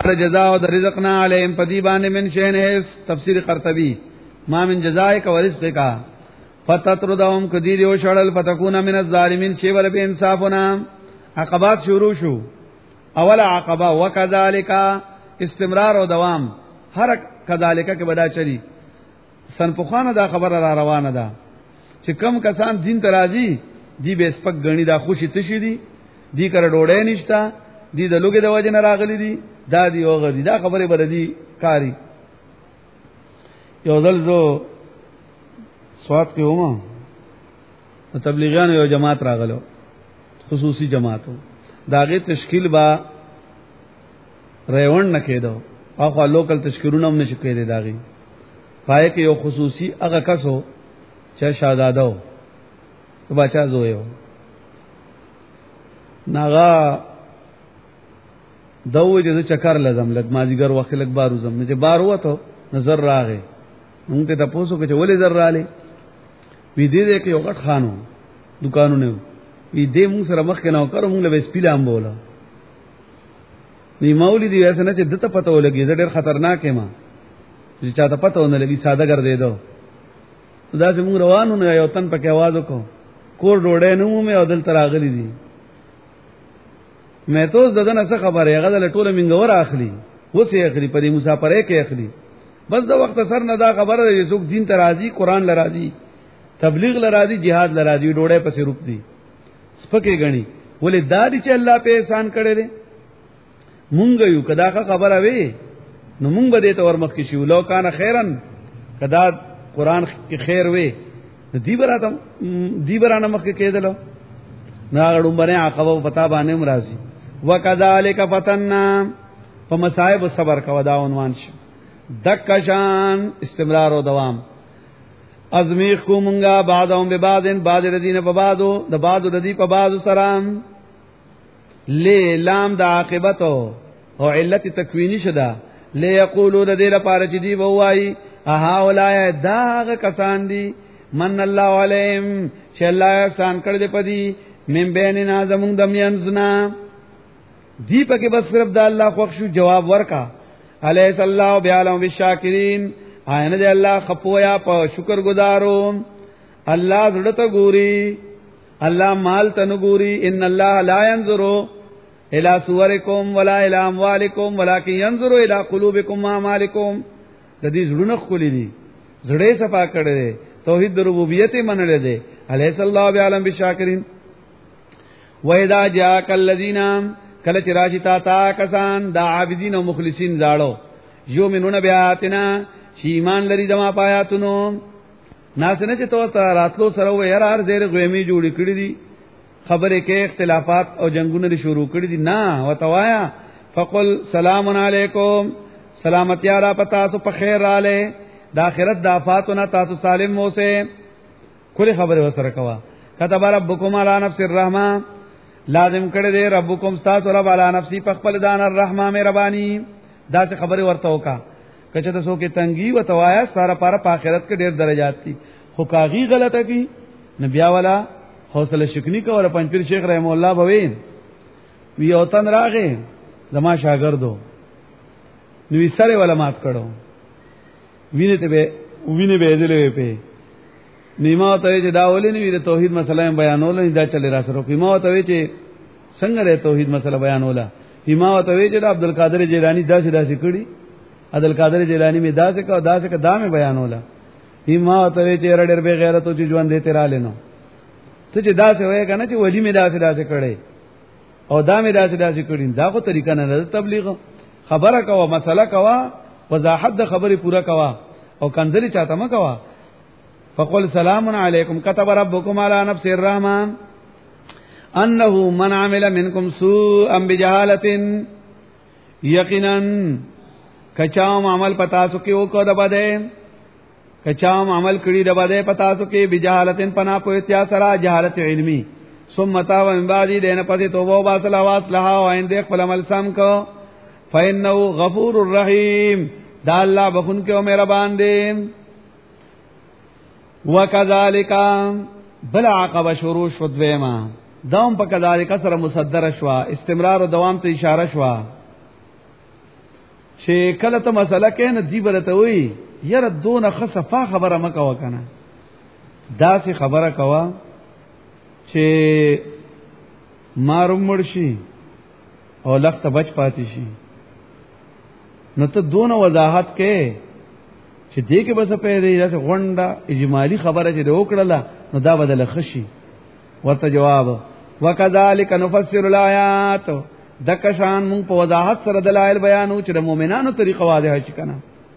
جزاء د رزقنا علیهم پدی باندې من شین ہے تفسیر قرطبی ما من جزائک و رزقک فتتردهم کدیر یو شړل فتكون من الظالمین شی ور به انصافنا عقبات شروع شو اول عقبہ وکذالک استمرار او دوام هر کذالک کې بدا چلی سن پوخانه دا خبر را روانه ده چې کم کسان دین ترازی دی به سپک غنی دا خوشی تشی دی کړه ډوړې نشتا دی د لوګي د وجه نه راغلی دی دا دی او غدي دا خبره بر دی کاری یو ځل زو سواد کې ومه تبلیغیان یو جماعت راغلو خصوصي جماعتو داغه تشکیل با ریوند نکیدو اخو لوکل تشکیلونه هم نشي کېدی داغي پای کې یو خصوصي هغه کسو چې شاهزادو تو بچا زویو ناغا دوی چې چکر لازم لګ ماجیګر وخت لګ بارو زم چې بار وته نظر راغې موږ ته تاسو کې چې ولې زر رااله وی دې کې یو غټ خانو دکانونه وی دې موږ سره مخ کې نو کړو موږ له سپیلام بوله نی مولوی دی ویسه نه چې دته پته ولګي زه ډېر خطرناک یم چې چاته پته ونه لګي ساده ګر دې دو دا چې موږ روانو نه یو تن پکې आवाज وکړو کور ډوډۍ نو مې او دل تراغلی دي مې ته زدن څه خبره هغه د ټوله منګور اخلي وسه اخلي پرې مسافرې کې اخلي بس دا وخت سر نه دا خبره چې څوک دین ته راضي قران لراضي تبلیغ لراضي jihad لراضي ډوډۍ پسې روک دي سپکه غني ولې دادی چې الله په احسان کړي دي مونږ یو کدا خبره وي نو مونږ به دې ته ورمخ کې شو لو کان خیرن کدا قران کې خیر وي دی برانه مخ کې کېدل نا غړم باندې عقبه پتا باندې مرাজি وکذالک فتننا فمصائب صبر کا ودا عنوان شو دکشان استمرار او دوام ازمیخ کو مونږه بعضهم ببعضن بعض الذين ببعضو د بعض الذي په بعض سلام لام د عاقبت او علت تکوینی شدا ليقولوا د دې لپاره چې دی وایي اها اولای دا کسان دي من الله علیهم چې الله احسان کړ دې پدی من بیننا زمون دمینزنا دی پکې بس صرف د الله خوښ شو جواب ورکا الیس الله بیالم بالشاکرین آینه دې الله خپویا په شکر گزارو الله زړه ته ګوري الله مال ته ګوري ان الله لا ينظر الى صوركم ولا الى اموالكم ولكن ينظر الى قلوبكم واعمالكم د دې زړه خولې دي زړه صفا کړي توحید ربوبیت منل دي الیس الله بیالم بالشاکرین وَإِذَا جَاءَكَ الَّذِينَ کله چې راشي تا کسان دا عابدین او مخلصین زاړو یؤمنون بیااتنا چې ایمان لري دما پایاتونو ناس نه چې تو راتلو سره و یار هر ډېر غوېمی جوړ کړی دي خبره کې اختلافات او جنگونه شروع کړی دي نه وتوایا فقل سلام علیکم سلامتی را پتا سو په خیر رااله د اخرت د آفاتونه تاسو سالم مو سه کله خبره وسره کوا كتب ربکم علی نفس الرحمه لازم کړی دی ربکم تاسو رب علی نفسی په خپل دان الرحمه مهربانی دا څه خبره ورته وکا کچه تاسو کې تنګي و توایا ساره پاره په آخرت کې ډېر درجات دي خو کاغي غلطه کی نبي والا حوصله شکنی کو اور پنځپیر شیخ رحم الله بوین وی اوتن راغې زما شاګردو نو سره ولا مات کړو وینته به دلې په نیمه ته چې دا ولې نه د توحید مسله بیانول نه دا چلے را سره نیمه ته چې څنګه د توحید مسله بیانولا نیمه ته چې د عبدالقادر جیلانی داسې کړي عبدالقادر جیلانی می داسې کا دامه بیانولا نیمه ته چې ډېر به غیرت او ژوند دې تیرا لینو ته چې داسې وای کنه چې ولی می داسې کړي او دامه داسې کړي دا خو طریقه نه تبلیغ خبره کوا مسله کوا وضاحت د خبره پورا کوا او کنځري چاته ما کوا فقل سلام علیکم كتب ربکم علی نفس الرحمن انه من عمل منکم سوءا بجهاله یقینا کچاو عمل پتا سو کې او کو دبده کچاو عمل کړي دبده پتا سو کې بجهالتن پنا پوتیا سرا جهالت علمی ثم تاب من بعد دین پدې توبه واسلا واسلها او اند خپل عمل سم کو فانه غفور الرحیم دا الله بخون کې او مهربان دی وکذالک بل عقبه شروع شو دویما دوم په کذالک سره مصدر شوا استمرار او دوام ته اشاره شوا چې کله ته مسله کې نه دی برته وي یره دونه خصفه خبره مکه وکنه دا سي خبره کوا چې ماروم مرشي او لخت بچ پاتې شي نو ته دونه وضاحت کې چې دې کې بس په دې داسې غونډه اجمالی خبره چې وکړه نو دا بدل خشي ورته جواب وکذالک نفسر الآیات دکشان مون په وضاحت سره دلایل بیانو چې د مؤمنانو طریقه واضحه شي کنه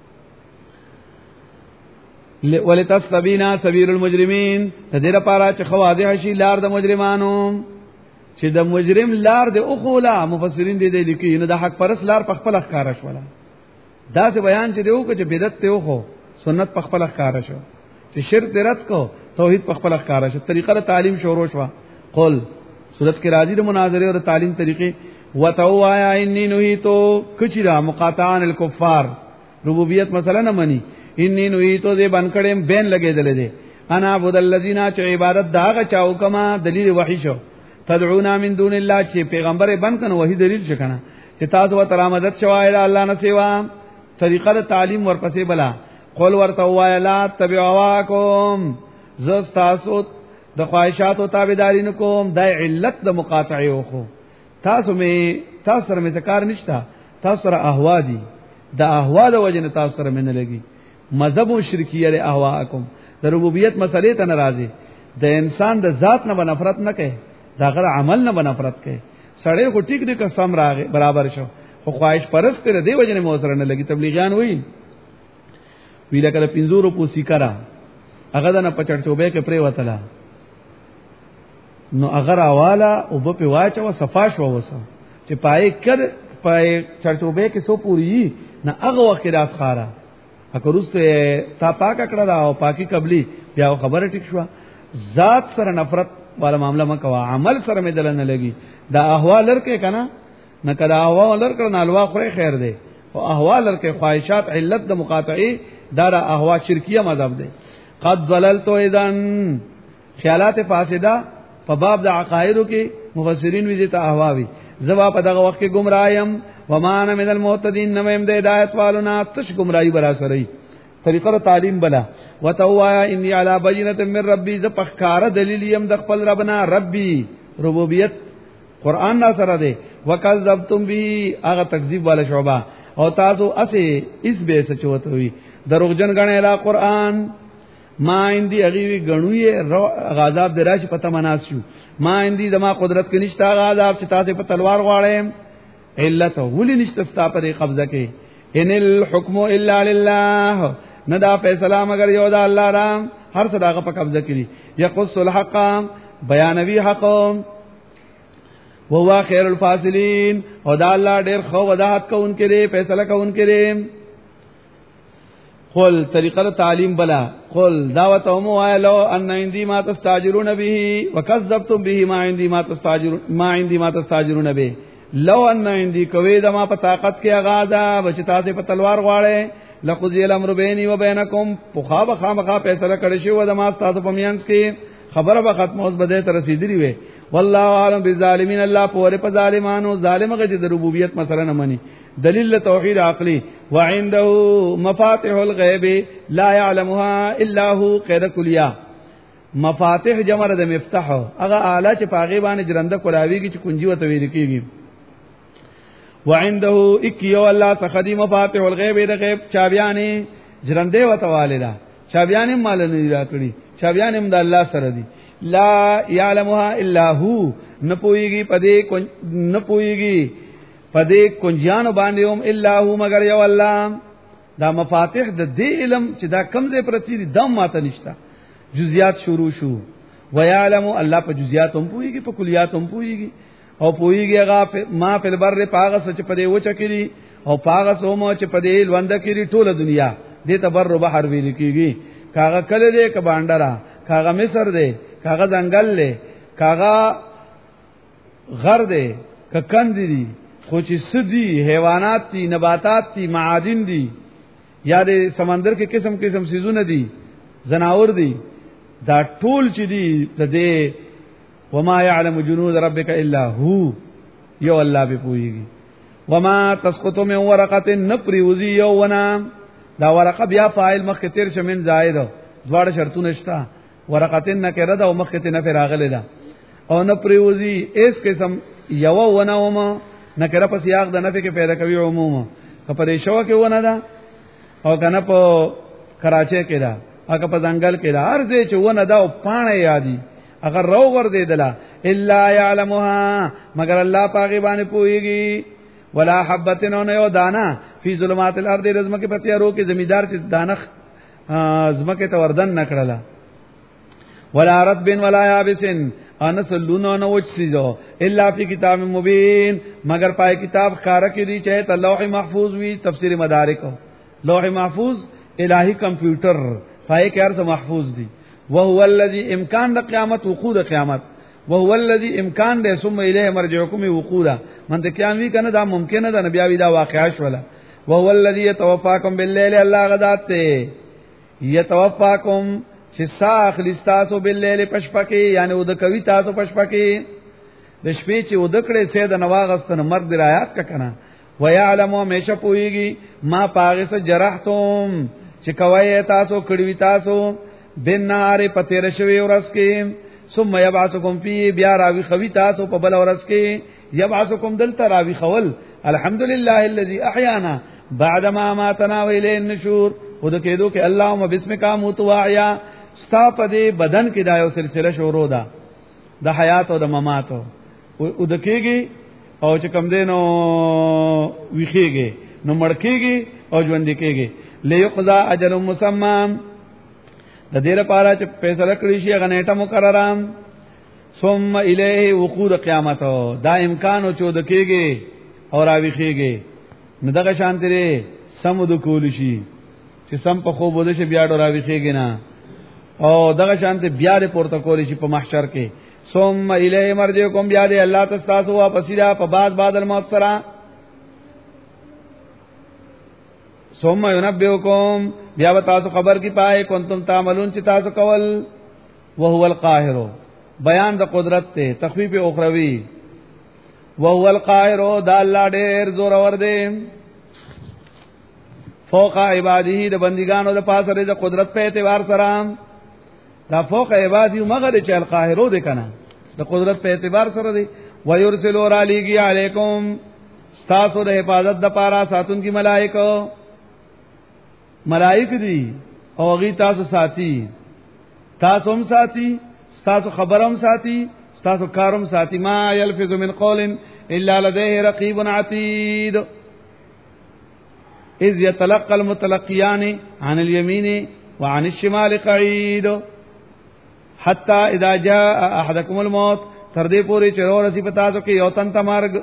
ولتستبینا سبیل المجرمین دې لپاره چې خواضح شي لار د مجرمانو چې د مجرم لار د اوخولا مفسرین دې لیکي نو د حق پرس لار په خپل ښکارا شولا دا څه بیان چې دیو چې بدعت ته اوخو سنت په خپل ښکارا شو چې شرک دې رد کو توحید په خپل ښکارا شو طریقه د تعلیم شروع شو قل صورت کې راځي د مناظره او د تعلیم طریقې وتوایا انی نهیتو کچرا مقاطعان الکفار ربوبیت مثلا نه منی انی نهیتو دې بنکړم بین لګېدل دي انا عبد الذین چې عبادت داغه چاو کما دلیل وحی شو تدعونا من دون الله چې پیغمبر بن کنه وحی دلیل شکنه چې تاسو وتر مدد شوای الله نه سیوا طریقه د تعلیم ورپسې بلا قول ورته وای لا تبعواکم زستاسو د خواهشات او تابعداري نکوم د علت د مقاطعه خو تاسو سره مې ذکر نشتا تاسو سره احوا دي د احوا د وجنه تاسو سره مې نه لګي مذهب او شرکیه له احواکم د ربوبیت مسلې ته ناراضي د انسان د ذات نه نفرت نه کوي دا غیر عمل نه نفرت کوي سړی خو ټیک دې قسم راغی برابر شو خو خواهش پرست کړي دی وجنه مو سره نه لګي تبلیغیان وی ویل کله 500 روپو سیکرا هغه د نه پچړچوبې کې پرې وتلا نو اگر اوالا او په واچو صفاش ووسه چې پای کړ پای چړچوبې کې سو پوری نه هغه وخت راس خارا اکروسته تا پاک کړه دا او پاکي قبلي بیا خبره ټیک شو ذات سره نفرت والا معاملہ مکوا عمل سره مې دل نه لګي دا احوال لرکه کنه نه کدا احوال لرکه نه الوا خو خیر دی او احوال لرکه خواہشات علت د مقاطعه دا احوا شرکیه مذهب دی قد ضللت اذن خیالات فاسده په باب د عقایدو کې مفسرین وی دي ته احواوی زوا په دغه وخت کې گمراهیم ومان من المعتدین نمیم د هدایت والونا تش گمراهی برا سره طریقه تعلیم بلا وتوایا انی علی بینه من ربی ز پخکار دلیل یم د خپل ربنا ربی ربوبیت قران نا سره ده وکذبتم به هغه تکذیب والا شعبہ او تاسو اسه اس به سچوت وی دروغجن غنه اله قران ما اندی اغیوی غنوی غاذاب دراش پته مناسو ما اندی دما قدرت کې نشتا غاذاب چې تاسو په تلوار غواړم علت ولې نشته ستا پر قبضه کې ان الحكم الا لله ندا فیصله مگر یو د الله را هر صداقه په قبضه کې یقص الحق بیانوی حق وهو خیر الفاصلین او دا الله ډیر خو وضاحت کوونکې دی فیصله کوونکې دی قل طریقه تعلیم بلا قل دعوتهم لو ان عندي ما تستاجرون به وكذبتم به ما عندي ما تستاجرون به لو ان عندي کوي د ما په طاقت کې اغاظه بچ تاسو په تلوار غواړي لقضي الامر بيني وبينكم فخاب خامخا فیصله کړی شو د ما تاسو په میانس کې خبره به ختم اوس بده تر رسیدلی وي والله عالم بالظالمین الله پوره په ظالمانو ظالم غږ د ربوبیت مثلا نه مني دلیل توحید عقلی وعنده مفاتيح الغیب لا يعلمها الا هو قید کلیه مفاتيح جمع د مفتاح هغه اعلی چې پاغي باندې جرنده کولاویږي چې کنجي وته ویل کیږي وعنده اکیو الله تخدی مفاتيح الغیب د غیب چابیانې جرنده وته والدا چابیانې مال نه راکړي چابیانې هم د الله سره دي لا يعلمها الا هو نه پويږي پدې کنجیانو باندې هم الا هو مگر یو الله دا مفاتيح د دې علم چې دا کمزې پرتی دي دم ماته نشتا جزئیات شروع شو ويعلم الله په جزئیات هم پويږي په کلیات هم پويږي او پويږي هغه ما په بر پاغه سچ پدې وچکري او پاغه سومو چې پدې لوند کړي ټوله دنیا دې تبر بحر ویل کیږي کاغه کله دې ک باندرا کاغه مصر دې کاغه ځنګل دې کاغه غر دې ک کند دې خو چې سدي حیوانات دي نباتات دي معادن دي یا دې سمندر کې قسم قسم سيزونه دي زناور دي دا ټول چې دي دې وما يعلم جنود ربك الا هو یو الله به پويږي وما تسقط من ورقه نپریوزی یونا دا ورقه بیا فاعل مخ تیر شمن زائد دواړه شرطونه شتا ورقه نکره دا مخ ته نه راغله دا او نپریوزی اس قسم یو ونه وما نکره پس یاغ د نفع کې پیدا کوي عموم په شو کې ونه دا او کنه په کراچۍ کې دا هغه په ځنګل کې دا هر ځای چې ونه دا او پانه یادي اگر رو ور دې دلا الا يعلمها مگر الله پاغي باندې پويږي ولا حبتن یو دانا فی ظلمات الارض رزمکه پتیارو کې زمیدار چې دانخ زمکه ته وردن نکړلا ولا رطب ولا یابس ان سلون نو وچ سيزو الا فی کتاب مبین مگر پای کتاب خاره کې دی چې لوح محفوظ وی تفسیر مدارک لوح محفوظ الہی کمپیوٹر پای کې هر څه محفوظ دي وهو الذي امکان د قیامت وقوع د قیامت وهو الذي امکان د ثم الیه مرجعکم وقوع منطقيان وی کنه دا ممکنه ده نبی اوی دا واقعا شولا وهو الذي يتوفاكم بالليل الله غدات يتوفاكم چې ساخ لستاسو بالليل پشپکی یعنی ود کوي تاسو پشپکی د شپې چې ود کړي سید نواغستن مرګ درایات کا کنه ويعلم همیشه پويږي ما پاغه سره جرحتم چې کوي تاسو کړي تاسو بنار پتیر شوی ورس کې ثم يبعثكم فيه بیا راوي خوي تاسو په بل ورس کې يبعثكم دلته راوي خول الحمدلله الذي احيانا بعد ما ماتنا واليه النشور ود کېدو کې اللهم بسمک موت واحیا ستا په دې بدن کې دا یو سلسله شروع ده د حیات او د ممات ود کېږي او چې کم دینو ویخيږي نو مړ کېږي او ژوند کېږي ليقضى اجل مسمى د دې لپاره چې فیصله کړی شي هغه نیټه مقرره ثم الیه وقوع قیامت دا امکان او چود کېږي او راويخيږي نو دغه شانته لري سمود کول شي چې سم په خوب ود شي بیا ډور راويخيږي نه او دغه شانته بیا د پورته کول شي په محشر کې ثم الیه مرجعکم بیا دې الله تاسو واپس را په بعد الموت سره ثم ينبئكم بیا تاسو خبر کی پائے کنتم تعملون چې تاسو کول وهو القاهر بیان د قدرت ته تخفیف اخروی وهو القاهر دا الله ډېر زور اور دی فوق عباده د بندګانو د پاسه د قدرت په اعتبار سره دا فوق عباده مگر چې القاهر دی کنه د قدرت په اعتبار سره دی ويرسل علیږي علیکم تاسو د حفاظت د پاره ساتون کی ملائک دی او غی تاسو ساتي تاسو هم ساتي تاسو خبرم ساتي تاسو کارم ساتي ما يلفظ من قول الا لديه رقيب عتيد اذ يتلقى المتلقيان عن اليمين وعن الشمال قعيد حتى اذا جاء احدكم الموت تر دې پوری چرور سی پتا تو کې یو تن تمارګ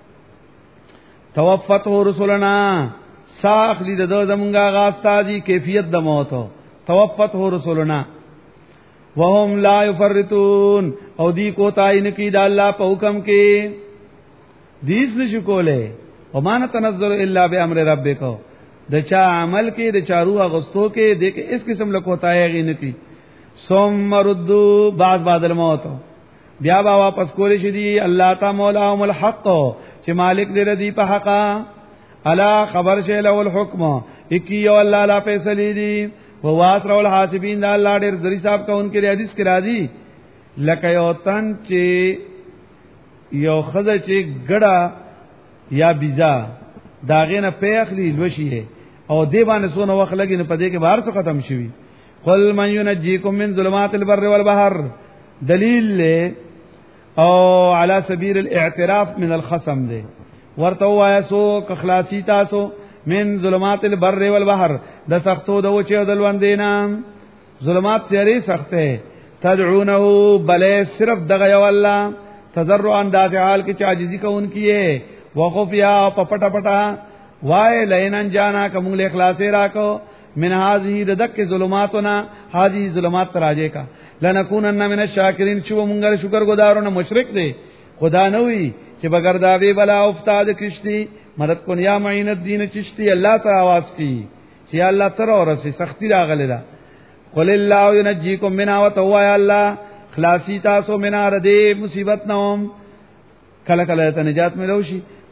توفته رسولنا ساخ لید د زمونږه غاستا دي کیفیت د موت توفته رسولنا وهم لا يفرطون او دی کو تاین کی د الله په حکم کې دیس نشو کوله ومان تنزل الا بامر ربک د چا عمل کې د چا روح غستو کې د اس قسم له کوتای غینتی ثم ردوا بعد الموت بیا با واپس کول شي دی الله تعالی مولاهم الحق چې مالک دې ردی په حقا الا خبر شه له الحكم اکیو الله لا فیصله دی و واسر الحاسبین دا الله ډېر زری صاحب کا انکه حدیث کرا دی لکه یو تن چې یو خزه چې ګړه یا بیزا داغه نه پیخلی لوشي او دی باندې سونه وخت لګي نه پدې کې بهر څه ختم شوی قل من ينجيكم من ظلمات البر والبحر دلیل له او على سبيل الاعتراف من الخصم ده ورته وایا سو کخلاصی تاسو من ظلمات البر والبحر د سختو د وچه د لوندینا ظلمات تیری سخته تدعونه بل صرف دغه یو الله تضرعا د حال کې عاجزی کوونکی ہے وخفیا پپټا پټا وای لینن جانا کوم له اخلاص راکو من هذه دک ظلماتنا هذه ظلمات تراجه کا لنکونن من الشاکرین شو مونږه شکر گزارونه مشرک دی خدا نه وی چې بغیر دا وی بلا افتاد کشتی مدد کو یا معین الدین چشتی الله ته आवाज کی چې الله تر اورسي سختی راغله دا قل الله ينجيكم منها وتوای الله خلاصی تاسو منها ردی مصیبت نوم کله کله ته نجات ملو شي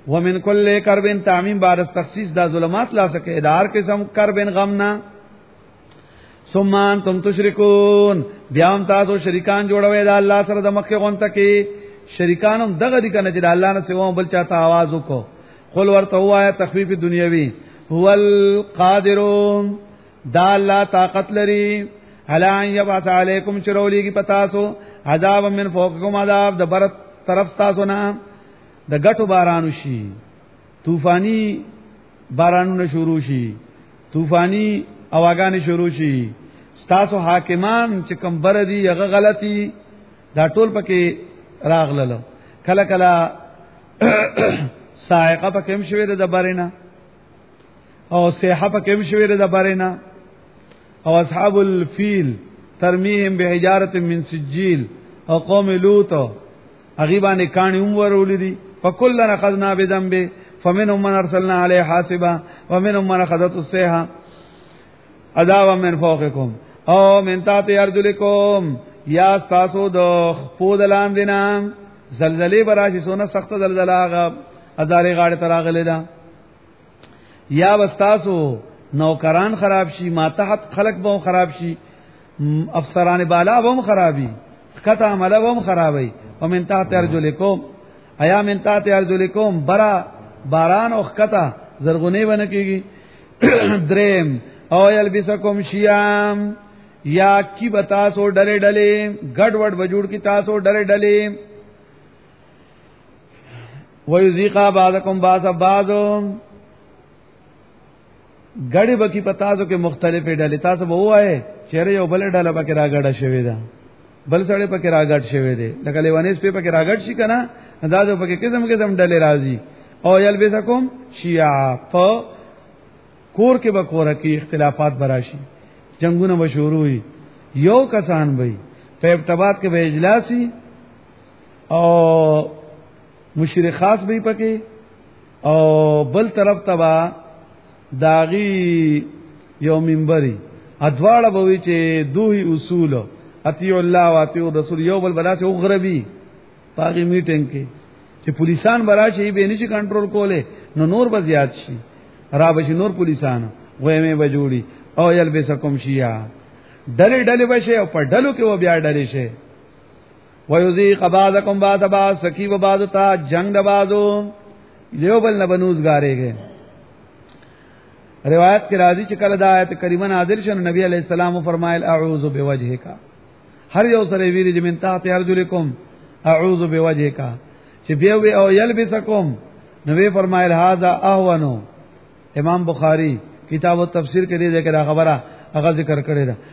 ومن کل کربن تعمیم بعد تخصیص دا ظلمات لا سکے ادار قسم کربن غمنا ثم انتم تشركون بیام تاسو شریکان جوړوي دا الله سره د مخه غونته کې شریکانم دغه دي کنه چې د الله نه سوا بل چاته आवाज وکړو قل ورته وایا تخفیف دنیوي هو القادر دا الله طاقت لري الا ان يبعث عليكم شرولی کی پتاسو عذاب من فوقكم عذاب د بر طرف تاسو نه د غټو بارانو شي طوفانی بارانونه شروع شي طوفانی اواګان شروع شي تاسو حاکمان چې کوم بر دي هغه غلطي دا ټول پکې راغلل کله کله سائقه پکې هم شوی د بارینا او سیحه پکې هم شوی د بارینا او اصحاب الفیل ترمیهم بحجاره من سجیل او قوم لوط غیبان کانی عمر ولدي فكلنا اخذنا بذنبه فمنهم من ارسلنا عليه حاسبا ومنهم من اخذته الصيحه عذابا من فوقكم او من تحت ارجلكم یا تاسو د خپودلان دینا زلزلې براشي سونه سخت زلزلہ غ ازارې غاړه تراغلې دا یا واستاسو نوکران خراب شي ماتحت خلق به خراب شي افسران بالا به خرابي خطا عمله به خرابي ومن تحت ارجلكم ایا من تحت ارجلكم برا باران او خطا زرغونی ونه کیږي دریم او یلبسکم شیام یا کی بتا سو ڈلے ڈلے گڑ وڑ بجوڑ کی تاسو ڈلے ڈلے ویذیقا بعضکم بعض بعض گڑی بکی پتاسو کے مختلف ڈلے تاسو بو آئے چہرے یو بل ڈالا پکې راګړه شوی دا بل سړی پکې راګړ شوی دی لکه لیوانیس په پکې راګړ شي کنه اندازو پکې قسم قسم ډلې راځي او یلبسکم شیعا په کور کې به کور کې اختلافات براشي جنگونه مشهور وي یو کسان وي په ابتباط کې به اجلاسي او مشرک خاص به پکې او بل طرف تبا داغي یو منبري ادواړه به وي چې دوی اصول اطیع الله او اطیع رسول یو بل بلاسه وغربي پاغي میټینګ کې چې پولیسان براشي به نشي کنټرول کوله نو نور به زیات شي را بشي نور پولیسان غوېمه به جوړي او یلبسکم شیعا ډلې ډلې بشه او په ډلو کې و بیا ډلې شه ويذيق بعضکم بعض بعض سکی و بعض تا جنگ د بعضو یو بل نه بنوزګارېږي روایت کې راځي چې کله د آیت کریمه نازل شوه نبی علیہ السلام فرمایل اعوذ بوجهک هر یو سره ویری چې من تحت ارجلکم اعوذ بوجهک چې بیا وی او یلبسکم نبی فرمایل هاذا اهونو امام بخاری کتاب التفسیر کې دې ذکر خبره هغه ذکر کړی دا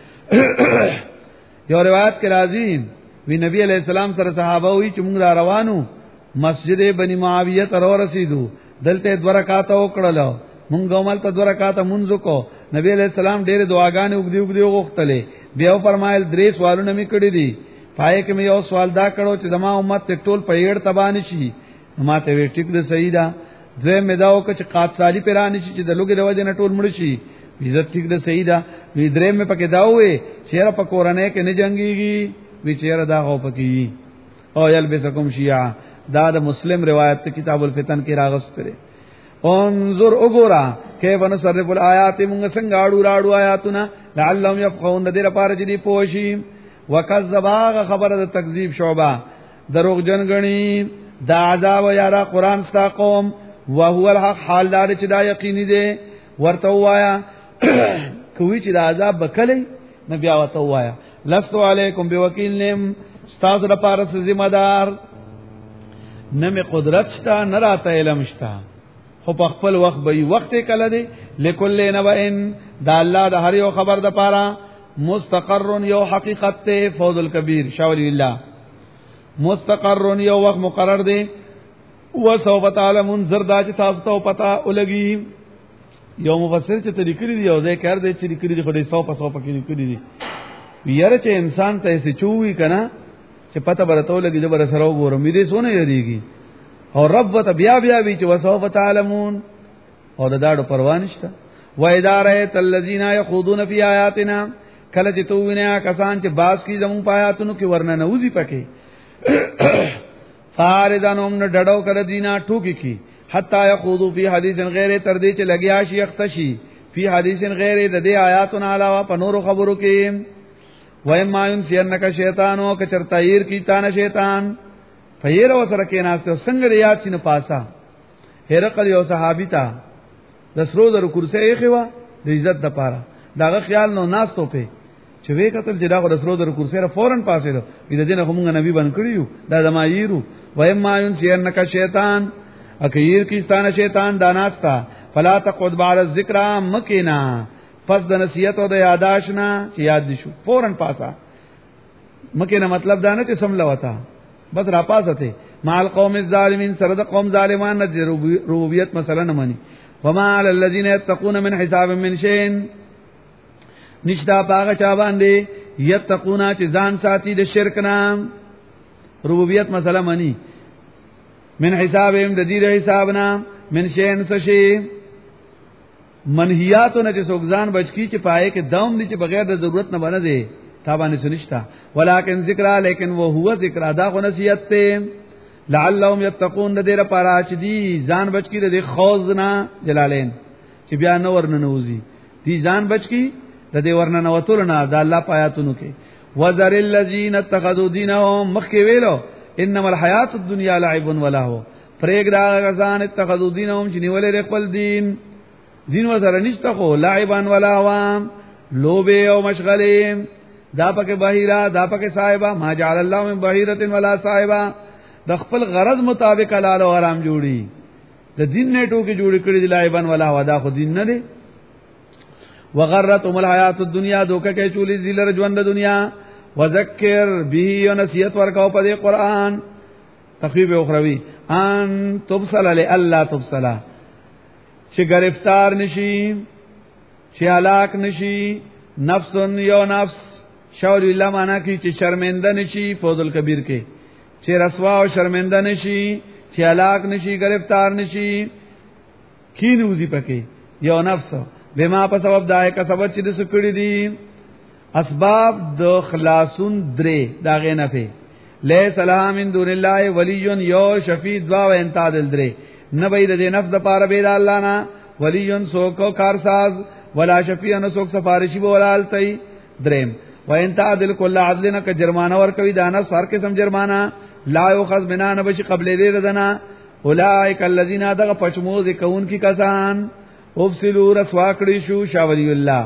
یو روایت کې راځي وی نبی علیہ السلام سره صحابه وی چې موږ روانو مسجد بنی معاویه ته رسیدو دلته 2 رکعات وکړل مونږ عمل ته 2 رکعات مونږ کو نبی علیہ السلام ډېر دعاګانې وګړي وغوښتلې بیا فرمایل 3 سوالونه مې کړې دي پای کې مې یو سوال دا کړو چې زما امت ته ټول په یړ تبان شي ماته وی ټیک ده صحیح ده زه مې دا وکړ چې قات سالی پیران شي چې د لوګي د وجه نه ټول مړ شي عزت ټیک ده صحیح ده وی درې مې پکې دا وې چیرې په کورنۍ کې نه جنگيږي وی چیرې دا غو پکې او یلبسکم شیعا دا د مسلم روایت کتاب الفتن کې راغستره انظر اغورا کیف نصرف الآیات موږ څنګه اړو راړو آیاتونه لعلهم يفقهون دې لپاره چې دی پوښي وکذبا خبره د تکذیب شعبہ دروغ جنګنی دا عذاب یارا قران ستا قوم وهو الحق حال دار چې دا یقیني دی ورته وایا کوي چې دا عذاب بکلی نبی ورته وایا لست علیکم بوکیل نم استاد لپاره ذمہ دار نه می قدرت شتا نه راته علم شتا خو په خپل وخت به وخت کله دی لکل نبئن دا الله د هر یو خبر د پاره مستقر یو حقیقت ته فوز الکبیر شاول الله مستقر یو وخت مقرر دی وسوف تعلمون زردا چې تاسو ته پتا ولګي یو مفسر چې طریقې دی یو ځای کار دی چې طریقې دی خو دې 100% پکې لیکلي دي یاره چې انسان ته څه چوي کنه چې پته برته لګي د بر سره وګورم دې سونه یریږي او رب ته بیا وی چې وسوف تعلمون او د داړو پروا نشته و اداره الذين يخوضون في آیاتنا کله چې توونه کسان چې باس کی زمون پایاتونو کې ورنه نوځي پکې فاردانوم نه ډډو کړ دینا ټوکی کی حتا یخوضوا فی حدیث غیر تر دې چې لګیا شي اختشي فی حدیث غیر د دې آیاتنا علاوه په نور خبرو کې وایما ینسینک شیطان او کچرتایر کی تان شیطان فیر وسره کې ناشته څنګه ریاض شنه پاسا هرقل یو صحابی تا د سرو در کرسی یې خوا د عزت د پاره داغه خیال نو ناستو په چې وې کتل چې دا د سرو در کرسی را فورن پاسې دو دې دینه کومه نبی بن کړیو دا دمایرو وایما ینسینک شیطان اکیر کیستانه شیطان داناستا فلا تقعد بعد الذکر مکینا پس د نصیحت او د یاداشنا چې یاد دي شو فورن پاسا مکینا مطلب دا نه چې سم لوتا بس را پاسته مال قوم الظالمین سره د قوم ظالمان نه ربوبیت مثلا نه مانی وما علی الذین یتقون من حساب من شیء نشتا پاغه چا باندې یتقون چې ځان ساتي د شرک نام ربوبیت مثلا مانی من حسابهم د دې حسابنا من شین سشی منهیاتونه چې څوګزان بچکی چې پائے کې دوم دي چې بغیر د ضرورت نه باندې دي تابانه سنشتا ولکن ذکر لیکن وہ هو ذکر ادا کو نصیحت ته لعلهم یتقون د دې لپاره چې دي ځان بچکی د خوزنا جلالین چې بیا نو ورننوزی دي ځان بچکی د دې ورننوتل نه د الله پایاتونو کې وذر الذین اتخذوا دینهم مخکې ویلو انما الحیات الدنیا لعب ولهو فریق دا غزان اتخذوا دینهم چې نیولې خپل دین وسره نشته خو لعبان ولهو لوبه او مشغله دا پکې بهیرا دا پکې صاحبہ ما جعل الله من بهیرۃ ولا صاحبہ د خپل غرض مطابق حلال او حرام جوړي د دین نه ټوکی جوړ کړی دی لعبان ولهو دا خو دین نه دی وغرتهم الحیات الدنیا دوکه کې چولی دلر ژوند دنیا وذکر به نصیحت ورکاو په قرآن تخفیف اخروی ان تبصل لالا تبصل چې گرفتار نشي چې هلاک نشي نفس یو نفس شاول الله معنا کی چې شرمنده نشي فوزل کبیر کې چې رسوا او شرمنده نشي چې هلاک نشي گرفتار نشي کینوزی پکې یو نفس بما په سبب دای کا سبب چې د سکړی دي اسباب د خلاصون درې داغه نفي لیس لها من دون الله ولی یو شفیع دوا و انتادل درې نه بيد د نفس د پاره بيد الله نه ولی سوکو کارساز ولا شفیع نه سوک سفارشی بولالتای دریم و انتادل کل عدلنا ک جرمانه ور کوي دانا سر قسم جرمانه لا یؤخذ بنا نه بش قبل دې دنا اولئک الذین دغ پچموز کون کی کسان ابسلوا رسوا کړي شو شاولی الله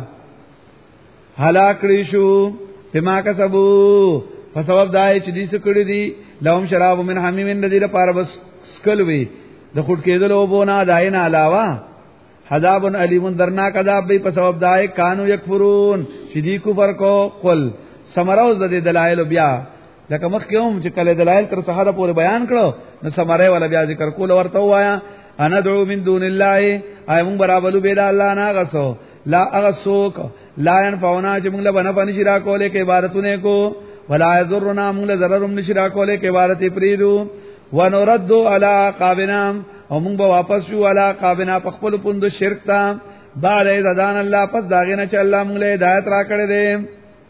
هلاک کړي شو بما کسبو په سبب دای چې دې سکړي دي لهم شراب من حمیم الذی لپاره بس سکلوي د خټ کېدل او بونا داینه علاوه عذاب علیم درناک عذاب به په سبب دای کانو یکفرون چې دې کفر کو قل سمراوز د دلایل بیا ځکه مخکوم چې کله دلایل تر صحابه پورې بیان کړو نو سمره ولا بیا ذکر کول ورته وایا انا دعو من دون الله ايمون برابرو بيد الله نا غسو لا اغسوک لا ينفعنا چې موږ له بنا پنځ شرا کوله کې عبادتونه کو ولا يضرنا موږ له ضرر نشرا کوله کې عبادت پریدو ونرد على قابنا او موږ به واپس شو على قابنا په خپل پوند شرک تا بعد ذان الله پس داغه نه چې الله موږ له هدایت را کړې ده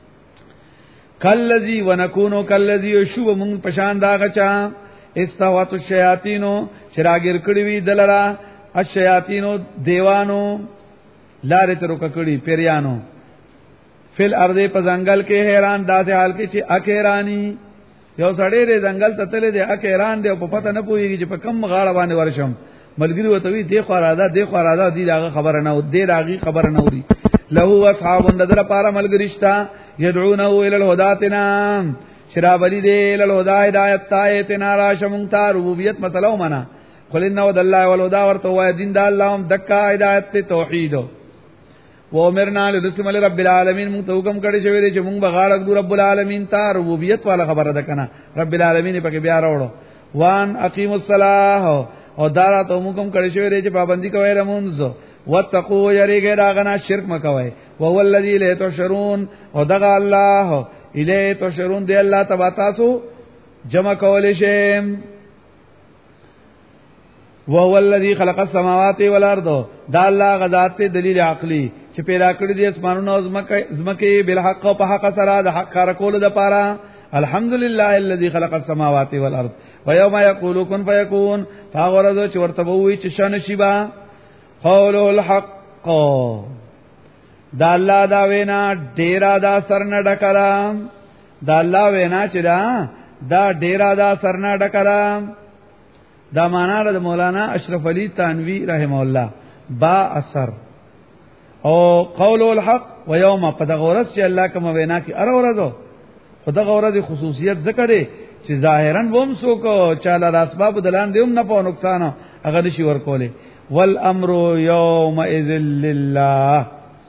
کلذي ونكونو کلذي شو موږ پشان داغه چا استوات الشیاطینو چراغیر کړي وی دلرا الشیاطینو دیوانو لارې تر وکړي پیریانو فل ارض په ځنګل کې حیران داسې حال کې چې اکیرانی یو سړی دې ځنګل ته تللی دی اکیران دی په پته نه پوهیږي چې په کم غاړه باندې ورشم ملګری وته وی دی خو راځه دی دغه خبره نه دی راغي خبره نه وری له اصحاب النذر پارا ملګریشتا يدعونه الى الهداتنا شراب علی دے الہدا ہدایت تایت نارا شمتا ربوبیت مسئلہ منا قل انه الله والهدى ورتو دین د الله دکا ہدایت توحید و امرنا لنسلم لرب العالمین مون ته حکم کړی شوی دی چې مونږ بغاړه د رب العالمین ته ربوبیت والا خبره ده کنه رب العالمین پکې بیا راوړو وان اقیم الصلاه او دارا ته حکم کړی شوی دی چې پابندی کوي رمونز وتقوا یریګه راغنا شرک مکوي او هو الذی لا تشرون او دغه الله الیه تشرون دی الله تبا تاسو جمع کول شي وهو الذی خلق السماوات والارض دا الله غذات دلیل عقلی چې پیدا کړی دي اسمانونو او زمکه بالحق او په حق سره د حق کار کول د پاره الحمدلله الذی خلق السماوات والارض و یوم یقول کن فیکون فغرض چې ورته وی چې شان شیبا قول الحق دا الله دا وینا ډیر دا سرنه ډکرام دا الله وینا چې دا ډیر دا سرنه ډکرام دا معنا د مولانا اشرف علی تنوی رحم الله با اثر او قول الحق و یوم پدغورس چې الله کوم وینا کی ار اورځو پدغورز خصوصیت ذکر دی چې ظاهرا ووم سو کو چاله اسباب دلان دیوم نه په نقصان هغه نشي ور کوله والامر یومئذ لله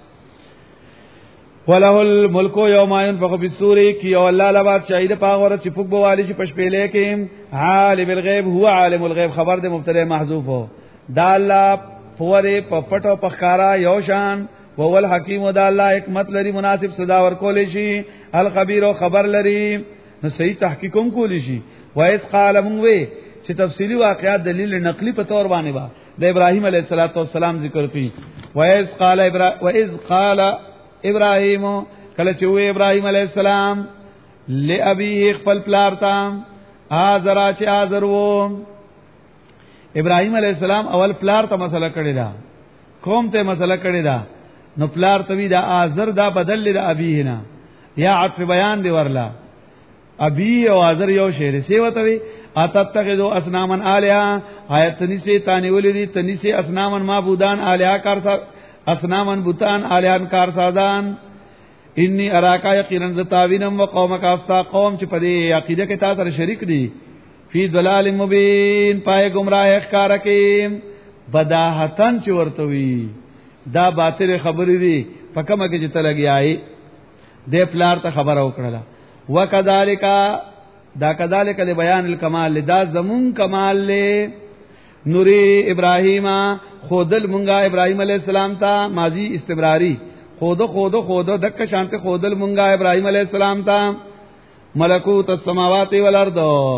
وله الملك يوم ينفخ في الصور کی او الله لبا شهید پاغور چې فوق بوالی شي پشپېلې کې عالم الغیب هو عالم الغیب خبر د مبتدا محذوف هو دا الله پوره پپټو پخکارا یوشان وهو الحکیم دا الله حکمت لري مناسب صدا ور کولې شي الخبير خبر لري نو صحیح تحقیقوم کولې شي وایس قال موږ چې تفصیلی واقعات دلیل نقلی په تور باندې با د ابراهیم علیه السلام ذکر کړي وایس قال ابراهیم کله چې وې ابراهیم علیه السلام لابيه خپل پلار ته آزرا چې آزر وو ابراهیم علیه السلام اول پلار ته مسله کړی دا قوم ته مسله کړی دا نو پلار ته دا آزر دا بدل د ابيه نه یا عطف بیان دی ورلا ابي او آزر یو شعر سی وته وی اتتخذو اسنامن الها آیت نسی تانی ولدی تنسی اسنامن معبودان الها کار اسنامن بوتان الهان کار سازان انی اراکا یقینا ذتاوینم وقومک استا قوم چې په دې عقیده کې تاسو سره شریک دي فی ضلال مبین پای گمراه ښکارا کې بداحتن چې ورته وی دا باطل خبرې دي پکمه کې چې تلګیای دې پلار ته خبر او کړله وکذالک دا کذالک لبیان الکمال دا زمون کمال له نوری ابراهیم خودل مونږه ابراهیم علیہ السلام ته ماضی استمراری خود دک شانت خودل مونږه ابراهیم علیہ السلام ته ملکوت السماوات والارض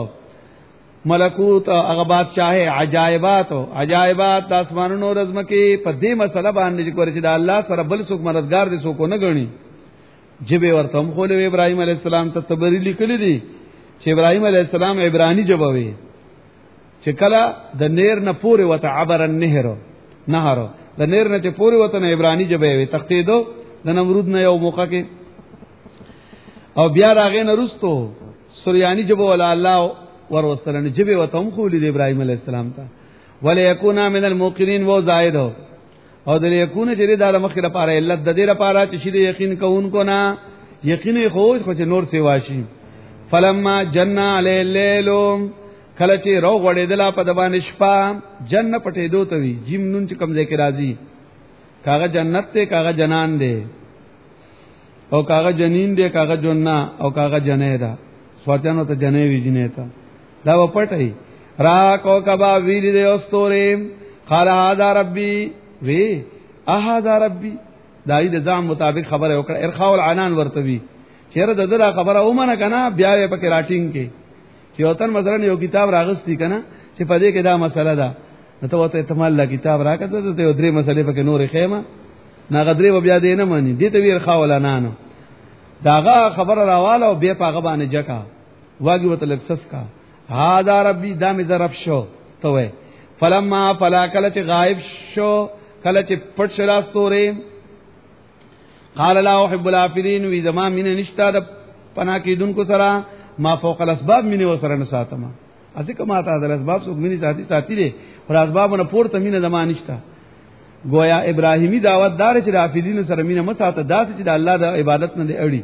ملکوت هغه بادشاہ عجایبات د اسمانونو رزمکه په دې مسله باندې ذکر چې د الله سره بل څوک مددگار دي څوک نه غني جبه ورته هم خو له ابراهیم علیہ السلام ته تبری لیکل دي چې ابراهیم علیہ السلام عبرانی جبه وي چې کله د نیر نه پورې وته عبر النهر د نیر نه چې پورې وته نه عبرانی جبه وي تختیدو د نمرود نه یو موقع کې او بیا راغې نه رستو سوریانی جبه ولا الله ور وسلن جبه وته هم خو د ابراهیم علیہ السلام ته وليكون من الموقنين و زائد او د یکونه چې د مخکې لپاره علت د دې لپاره چې شې یقین کوونکو نه یقین خو چې نور سی واشي فلما جن علی الليل کله چې رو غړېدلا په د باندې شپه جن پټې دوت وی جیم نون چې کم ځای کې راځي کاغه جنت ته کاغه جنان دی او کاغه جنین دی کاغه جننا او کاغه جنې دا سواتانو ته جنې وی جنې ته دا و پټي را کو کبا ویل دی استورې قال هذا ربي وی احد ربي دای د ځام مطابق خبره وکړه ارخاء العنان ورتوي چیرې د دغه خبره ومنه کنه بیا یې پکې راټینګ کې چې وطن مثلا یو کتاب راغستی کنه چې په دې کې دا مسله ده نو ته وته احتمال لا کتاب راکته ته درې مسلې پکې نورې خیمه ناغدري و بیا دې نه مانی دې ته وی ارخاء العنان داغه خبره راواله او بیا پاغه باندې جکا واګي وته لکسس کا هاذا ربي دامه ظرف شو ته فلما فلا کله چې غائب شو کله چې پټ شراستورې قال لا احب الافلين وی زما مين نشتا د پنا کیدونکو سره ما فوق الاسباب مين وسره نه ساتما ځکه ما ته د اسباب څوک مين ساتي دي پر اسباب نه پورته مين زما نشتا گویا ابراهیمی دعوت دار چې د افلین سره مين مساته داس چې د الله د عبادت نه دی اړي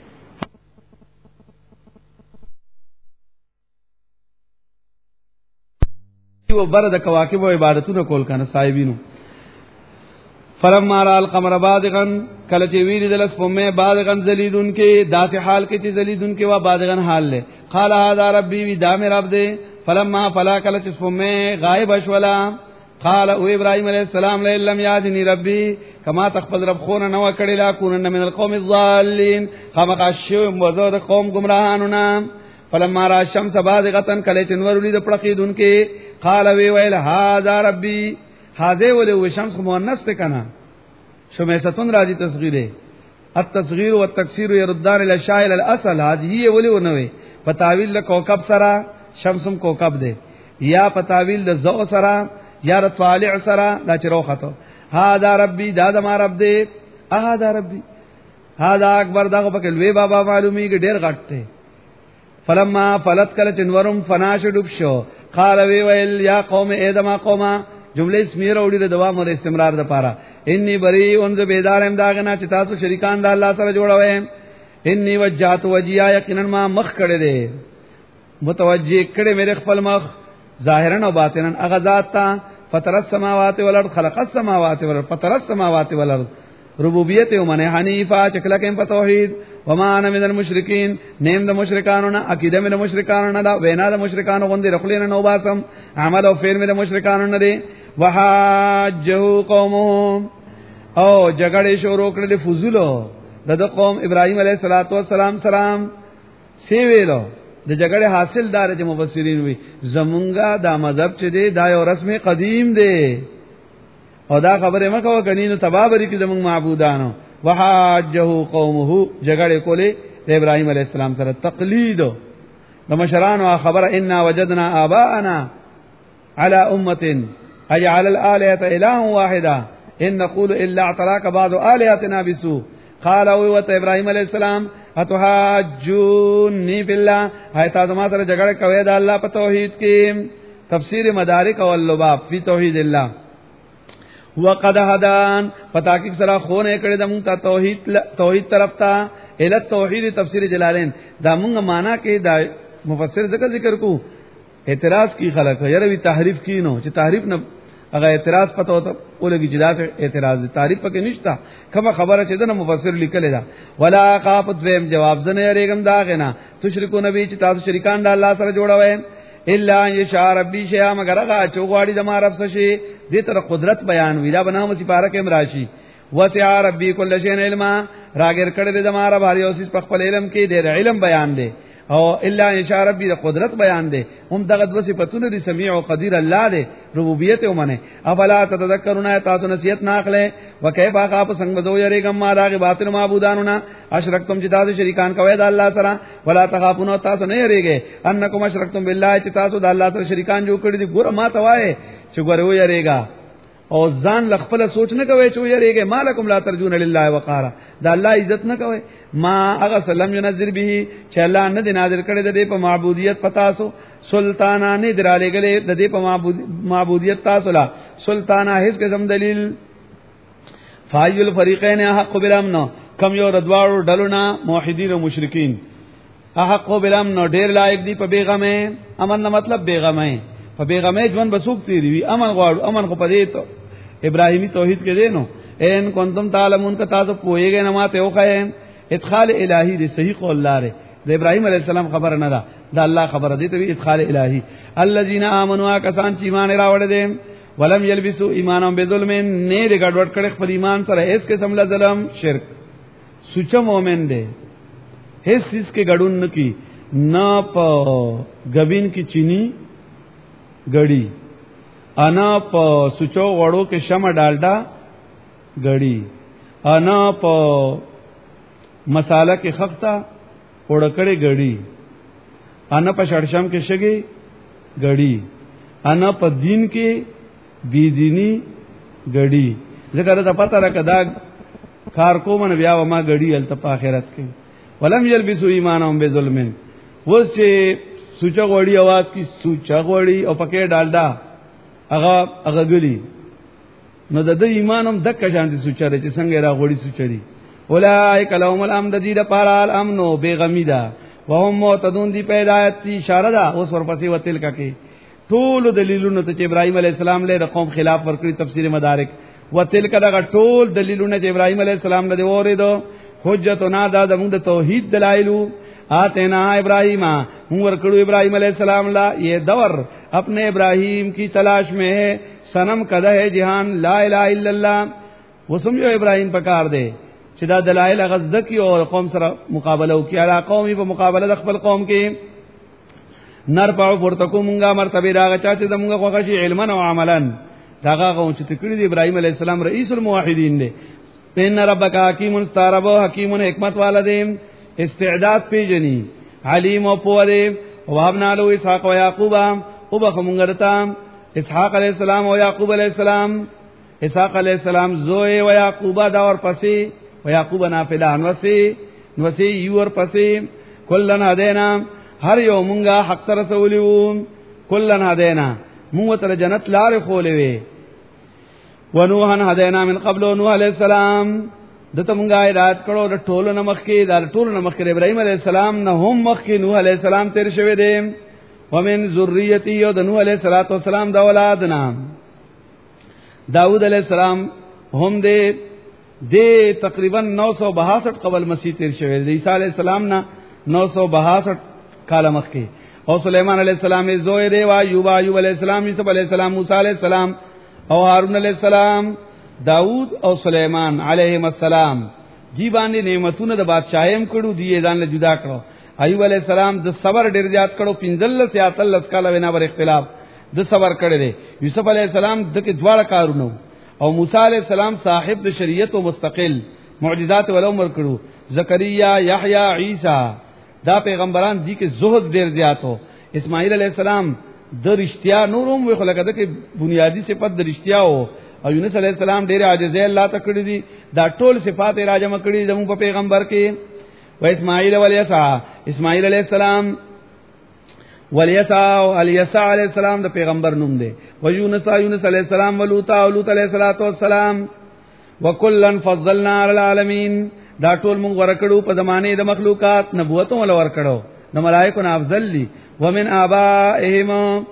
او بر د کواکب او عبادتونو کول کنه صاحبینو فلما را القمر بادغا کله چې ویل د لسفمه بادغا زلیدون کې داسې حال کې چې زلیدون کې وا بادغا حال له قال هذا ربي وی دا مې رب دې فلما فلا کله چې سفمه غائب شولا قال او ابراهيم عليه السلام لا لم يادني ربي كما تخفض رب خون نو کړي لا كون من القوم الضالين خامقشو مزود قوم گمراهانو نام فلما را الشمس بادغه کله چې نور ولید پړقیدون کې قال وی ویل هذا ربي هذا ولو شمس مؤنث ته کنا شمیستون راځي تصغیره التصغیر والتکسیر يردان الى الشائل الاصل هذه ولو نوې په تعویل له کوكب سره شمسم کوكب دے یا پتاویل د زو سرا یا طالع سرا دا چروخته هاذا ربي دا ما رب دے هاذا ربي هاذا اکبر دا په لوی بابا معلومی کې ډیر غټ ته فلما فلت کل چنورم فناش ډوب شو قال وی ویل یا قوم ادم قوما جمله اسمیه وروړي د دوام او استمرار د پاره انی بری اونځ بیدارم داغنا چې تاسو شریکان د الله سره جوړوي انی وجهت وجیا یقینا ما مخ کړه دے متوجه کړه مې خپل مخ ظاهرا او باطنا اغذات تا فطر السماوات والارض خلق السماوات والارض فطر السماوات والارض ربوبیت او منه حنیفا چکلا کیم په توحید وما انا من المشرکین نیم د مشرکانو نه عقیده من مشرکانو نه دا وینا د مشرکانو غوندي رخلین نو باسم عمل او فعل من مشرکانو نه دی وحاجو قومهم او جګړې شروع کړل فضولو د قوم ابراهیم علیه السلام سلام سی ویلو د جګړې حاصل دار چې مفسرین وي زمونږه دا مذهب چې دی دا یو رسم قدیم دی او دا خبره مکو کنینو تبابری کی زمون معبودانو وحاجه قومه جګړه کولې د ابراهيم عليه السلام سره تقلید د مشرانو خبره ان وجدنا اباءنا على امه اجعل الالهه اله واحده ان نقول الا اعتراك بعض الهتنا بسوء قال او ابراهيم عليه السلام اتحاجوني بالله ایت ازما سره جګړه کوي د الله په توحید کې تفسیر مدارک او اللباب فی توحید الله وقد هدان پتا کی سره خونه کړه د مونږ ته توحید طرف ته ال توحید تفسیر جلالین دا مونږ معنا کې دا مفسر ذکر کو اعتراض کی خلق یره وی تحریف کینو چې تحریف نه هغه اعتراض پته وته ولګي جدا سے اعتراض تعریف پکې نشتا کوم خبره چې د مفسر لیکل دا ولا قافت ویم جواب زنه ریګم دا غنا تشریکو نبی چې تاسو شریکان د الله سره جوړوي الا یشاء ربی شیا مگر هغه چوغاړي د ما رب سشي دې تر قدرت بیان ویلا بنامه سپاره کې مراشي وسع ربی کل شیء علما راګر کړه د ما رب هر یو څه په خپل علم کې د علم بیان دی او الا یشاء ربی د قدرت بیان دی هم دغه د صفاتونو دی سمیع او قدیر الله دی ربوبیت او منه افلا تتذکرون تاسو نصیحت ناخله وکيف اقاپ څنګه دو یریګم ما راغه باطل معبودانو نا اشرکتم چې تاسو شریکان کوي د الله سره ولا تخافون تاسو نه یریږئ انکم اشرکتم بالله چې تاسو د الله سره شریکان جوړ کړی دي ګور ما توای چې ګور و یریګا او ځان لخپل سوچ نه کوي چې یریږي مالکم لا ترجون لله وقارا دا الله عزت نه کوي ما هغه سلام ينذر به چې الله نه نازل کړي د دې په معبودیت پتاسو سلطانانه دراله غلې د دې په معبودیت تاسو لا سلطانه هیڅ قسم دلیل فایل فریقین حق بالامن کم یو ردوار ډلونا موحدین او مشرکین حق بالامن ډیر لایق دی په بیغمه امن نه مطلب بیغمه په بیغمه ژوند بسوک تیری وی امن غواړو امن خو پدې ته ابراهیمی توحید کې دینو ان کنتم تعلمون ک تاسو پوهیږئ نه ماته وخایم ادخال الہی دی صحیح قول لاره د ابراهیم علیه السلام خبر نه ده دا الله خبر دی ته ادخال الہی الذين امنوا کسان چې ایمان راوړل دي ولم يلبسوا ایمانهم بظلم نه دې ګډوډ کړي خپل ایمان سره هیڅ قسم له ظلم شرک سوچ مومن دی هیڅ چیز کې ګډون نه کی نه په غبین کې چینی گڑی انا په سوچو وړو کې شمع ډالډا گڑی انا په مساله کې خفتا وړکړې گڑی انا په شړشم کې شګي گڑی انا په دین کې بيدینی گڑی ذکر ته پته راکدا کار کوم بیا و ما گڑی ال ته اخرت کې ولم يلبسوا ایمانهم بظلم وس چې سوچا غوړی आवाज کی سوچا غوړی او پکې ډالډا هغه غلی نو د ایمانم دک شانتي سوچا چې څنګه را غوړی سوچړي اولائک لهم الامن د پارال امنو بیغمیدا وهم متدون دی پیدایت کی اشاره ده اوس ورپسې وتل ککې ټول دلیلونه ته ابراهيم عليه السلام له قوم خلاف ورکړي تفسیر مدارک وتل کدا ټول دلیلونه چې ابراهيم عليه السلام له اوریدو حجتنا دا د توحید دلایلو آتینا ابراہیم ہوں ورکڑو ابراہیم علیہ السلام لا یہ دور اپنے ابراہیم کی تلاش میں ہے سنم کدہ ہے جہان لا الہ الا اللہ وہ سمجھو ابراہیم پکار دے چدا دلائل غزدکی اور قوم سره مقابلہ کی علا قومی په مقابله د خپل قوم کې نرفع ورتکو مونږه مرتبه دا غچا چې مونږه خوښي علما او عملا داغه غو چې تکړی د ابراہیم علیہ السلام رئیس الموحدین دے ان ربک حکیم استرب حکیم حکمت والدین استعداد پیجنی علیم او پوره وهبنا له اسحاق ويعقوب او بخمغرتا اسحاق علیہ السلام او یعقوب علیہ السلام. اسحاق علیہ السلام زوی و یعقوب دا اور پسې و یعقوب نافلان وسی یو اور پسې کلن هدینا هر یو مونږه حق تر رسولیو کلن هدینا مونږ تر جنت لار خولې وي. ونوحن هدینا من قبل نوح علیہ السلام دته مونږه هدایت کړو د ټولو نمخ کې د ټولو نمخ کې ابراهیم علیہ السلام نه هم مخ کې نوح علیہ السلام تیر شوی دی. ومن ذریته یو د نوح علیہ الصلوۃ والسلام د اولادنا داؤد علیہ السلام هم دې تقریبا 962 قبل مسیح تیر شوی دی. عیسی علیہ السلام نه 962 کال مخ کې. او سلیمان علیہ السلام زوی دی. ایوب علیہ السلام یوسف علیہ السلام موسی علیہ السلام او هارون علیہ السلام داؤد او سلیمان علیهم السلام دی باندې نعمتونه د بادشاہیم کړو دی ځان له جدا کړو. ایوب علیہ السلام د صبر ډیر زیات کړو 15 یا 13 کال وینا بر اختلاف د صبر کړی دی. یوسف علیہ السلام دغه دواړه کارونه او موسی علیہ السلام صاحب د شریعت او مستقل معجزات ول عمر کړو. زکریا یحیی عیسی دا پیغمبران دي کې زهد ډیر زیاتو. اسماعیل علیہ السلام د رښتیا نورم وی خلک دغه بنیادی صفات د رښتیا او یونس علیہ السلام ډیر عاجزه الله تکړه دي. دا ټول صفات راجم کړي زموږ په پیغمبر کې. و اسماعیل والیسع اسماعیل علیہ السلام والیسع علیہ السلام د پیغمبر نوم دی. و یونس علیہ السلام ولوط علیہ السلام وکلن فضلنا علی العالمین دا ټول موږ ورکړو په زمانه د مخلوقات نبوت ول ورکړو د ملائکه نه افضل دي. ومن آبائهم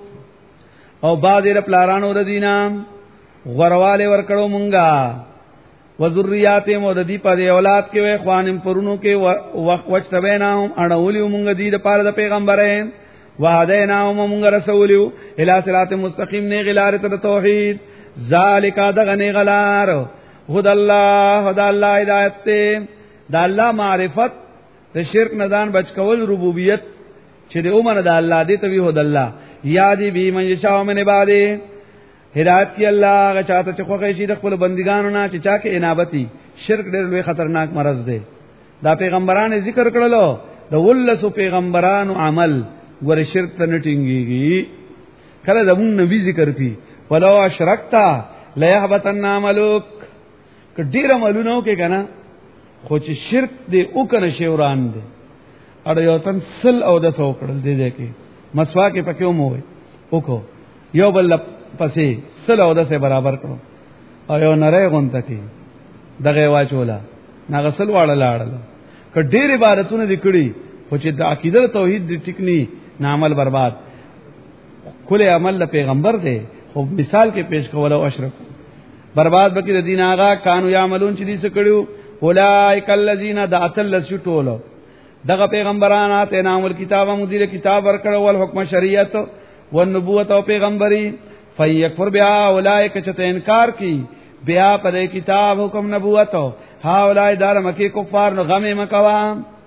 او بعض د پلارانو د دینه غرواله ورکړو مونږه. وذریاتهم او د دې په اولاد کې وې خوانم پرونو کې وښتبیناهم اړولیو مونږ دې د پاره د پیغمبرین وهدیناهم مونږ رسولیو الی صراط مستقیم نه غلار ته توحید. ذالک دغنی غلار هد الله هدایت ته د الله معرفت د شرک ندان بچ کول ربوبیت چې د اومنه د الله دې ته وی هد الله یادی به من یشاء من عباده هدایت کی الله هغه چاته چې خوښ شي د خپل بندګانو نه چې چا کې انابتي. شرک ډېر لوی خطرناک مرض دی. دا پیغمبرانو ذکر کړلو د ولسو پیغمبرانو عمل ور شرک ته نټینګيږي. کله زمون نبی ذکر کی ولو اشرکتا لا يحبطن عملک ک ډیر عملونو کې کنه خو چې شرک دی او کنه شیوران دی اړ یو تن سل او د سو کړل دی کې مسواک په کې مو وکړو یو بل پسې سل او د سه برابر کړو او یو نری غونته کې دغه واچولا ناغسل واړه لاړل ک ډیر عبادتونه دکړي خو چې د عقیده توحید د ټکنی نعمل برباد. کله عمل پیغمبر دی خو مثال کې پیش کول او اشرک برباد بکی د دین آغا کانو یعملون چې دې څه کړو. اولائک الذین دعتل شتولو دغه پیغمبران اته نام الکتاب مدیر کتاب ورکړو ول حکم شریعت و نبوت او پیغمبري فیکفر بها اولائک چې انکار کی بیا پر کتاب حکم نبوت ها اولای دار مکی کفار نو غم مکوا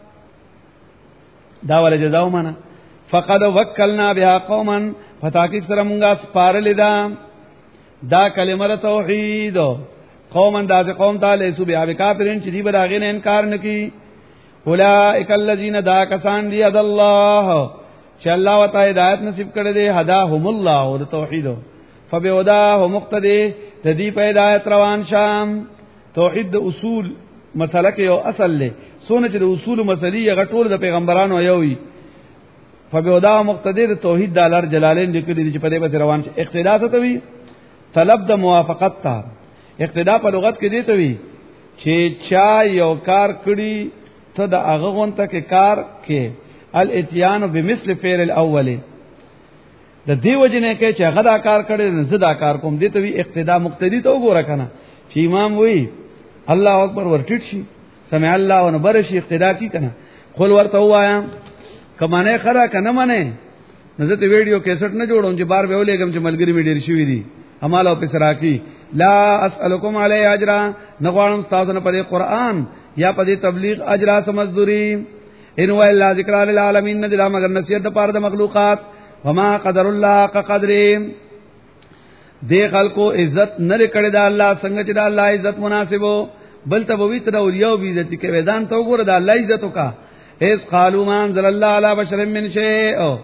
دا ول جزاو منا فقد وکلنا بها قوما فتاکي سره مونږه سپارل دا کلمه توحید قوم انداز قوم تعالی سو بیا کافرین چې دی براغې نه انکار نکي. اولائک الذین دا کسان دی اد الله چې الله وتعالى ہدایت نصیب کړي دی هداهم الله او توحید فبهداه مقتدی د دې په ہدایت روان شام. توحید اصول مسله کې یو اصل له سونه چې د اصول مسلې غټول د پیغمبرانو یووي فبهداه مقتدی د توحید د لار جلالین لیکلي دي چې په دې باندې روان شي. اقتدا ته وی طلب د موافقت ته. اقتدا په لغت کې دی ته وی چې چا یو کار کړي ته د هغه غونته کې کار کې الاتيان بمثل فعل الاول د دیو جنې کې چې هغه دا کار کړي نه زدا کار کوم دی ته وی اقتدا مقتدی ته وګوره کنه چې امام وی الله اکبر ورټټ شي سمع الله ونبر شي اقتدا کی کنه خپل ورته وایا کمانه خره کنه منه نزه ته ویډیو کیسټ نه جوړوم چې بار به ولېګم چې ملګری می ډیر شي دي امال او پسرا کی لا اسالکم علی اجر نغوانم استاد نه په قرآن یا په تبلیغ اجر سمزدوری ان و الا ذکر للعالمین ندلا مگر نصیحت د پاره د مخلوقات وما قدر الله قدر دې خلکو عزت نه کړی دا الله څنګه چې دا الله عزت مناسبو بل ته وی تر اولیاء بی عزت کې ویدان ته وګوره دا الله عزت وکا اس قالوا ما انزل الله على بشر من شيء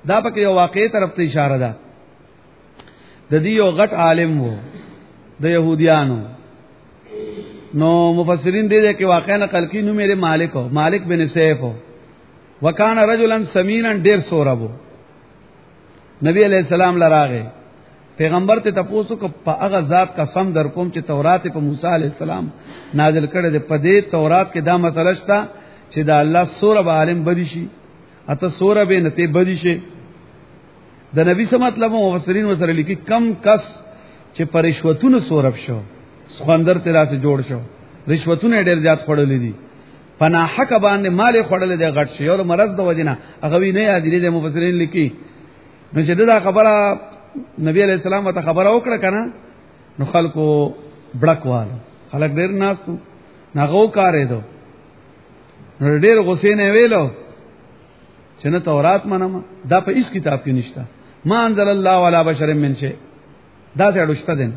دا پکې یو واقعي طرف ته اشاره ده. د دې یو غټ عالم وو د يهوديانو. نو مفسرین دې کې واقعا نقل کینو میرے مالک بن سیف وکانه رجلا سمینا ډیر سوربو. نبی علیہ السلام لراغه پیغمبر ته تاسو کو په هغه ذات قسم در کوم چې تورات په موسی علیہ السلام نازل کړي د پدې تورات کې دا مسله شته چې دا الله سورب عالم بدی شي اته سورب نته بدی شي. د نبی څه مطلب مفسرین وسره لیکي کم کس چې پرشوتونه سورب شو سخندر تیرا سے جوړ شو رشوتونه ډېر زیات خړلې دي پناه حق باندې مال خړلې دي غټ شي او مرض د وجنه هغه وی نه یاد دي مفسرین لیکي. نو چې دا خبره نبی علیہ السلام ته خبره وکړه کنه نو خلکو بڑکواله خلک ډېر ناستو ناغو کارې دو نو ډېر غصې نه ویلو چې نه تورات منم دا په هیڅ کتاب کې نشته ما انزل الله علی بشر من شی دا څه اډوشته دي.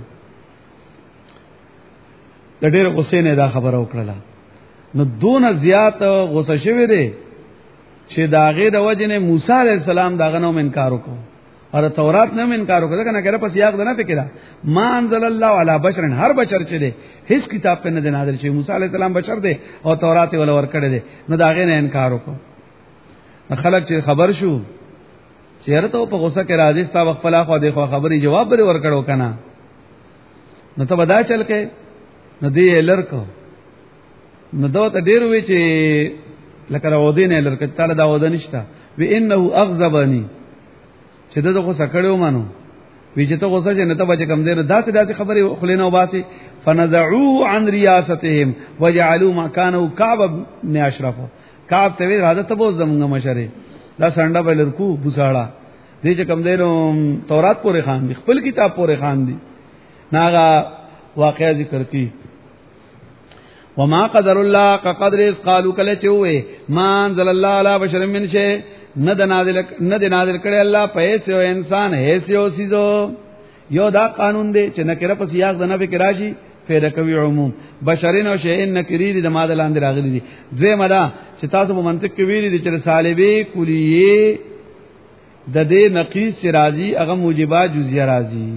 د ډېر غصې نه دا خبره وکړه نو دون زیات غصه شوی دی چې داغه د وجنه موسی علیہ السلام داغه نو انکار وکړ اور تورات نه انکار وکړه کنه کړه پس یاد نه فکر ما انزل الله علی بشر هر بشر چې دی هیڅ کتاب په نه نازل شي موسی علیہ السلام بشر دی او تورات ول ور کړی دی نو داغه نه انکار وکړ. خلک چې خبر شو چیرته په غصه کې راځي ستا خپل خو د خبري جواب لري ور کړو کنه نو ته ودا چل کې نو دی لړکو نو دوت ډیر وی چې لکه راودین لړک تعالی دا ود نشتا و انه اغضبني چې دغه سکړیو مانو وی چې ته غوسه چې نه ته بچ کم دینه داسې خبرې خلینو وباسي فنزعوا عن رياستهم وجعلوا مكانه كعب بن اشرف. کعب ته وی راځه ته بو زمونږ مشره دا سنډه بلرکو بوساړه دې چې کم دینو تورات پورې خان دي خپل کتاب پورې خان دي ناغه واقعا ذکر کی. وما قدر الله كقدر قالوا کله چوي ما انزل الله على بشر من شيء ند نازل کړي الله په هیڅ انسان هیڅ یو سيزو یو دا قانون دی چې نکره په سیاق د نبی کې راشي فیدا کوي عموم بشرین او شیئن نکری دي د ماده لاندې راغلي دي. زموږ دا چې تاسو په منطق کې ویلي دي چې سالبه کلیه د دې نقیص راضی هغه موجبات جزئیه راضی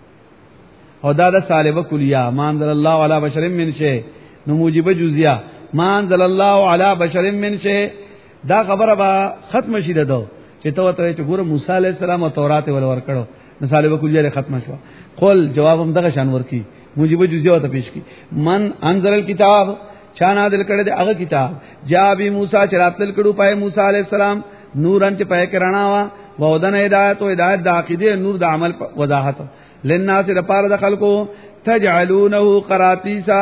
او دا د سالبه کلیه ما انزل الله علی بشر من شیء نو موجبه جزئیه ما انزل الله علی بشر من شیء دا خبره با ختم شیده دو چې ته چې ګوره موسی علیہ السلام او تورات ول ور کړو مثال به کلیه ختم شو. قل جواب هم دغه شان ورکی موجب جزئیه ته پیش کی من انزل الكتاب چا نازل کړي د هغه کتاب جا بی موسی چې راتل کړو پای موسی علیہ السلام نورن چې پای کرانا وا وودن هدایت او هدایت د عقیده نور د عمل وضاحت للناس لپاره د خلکو تجعلونه قراطیسا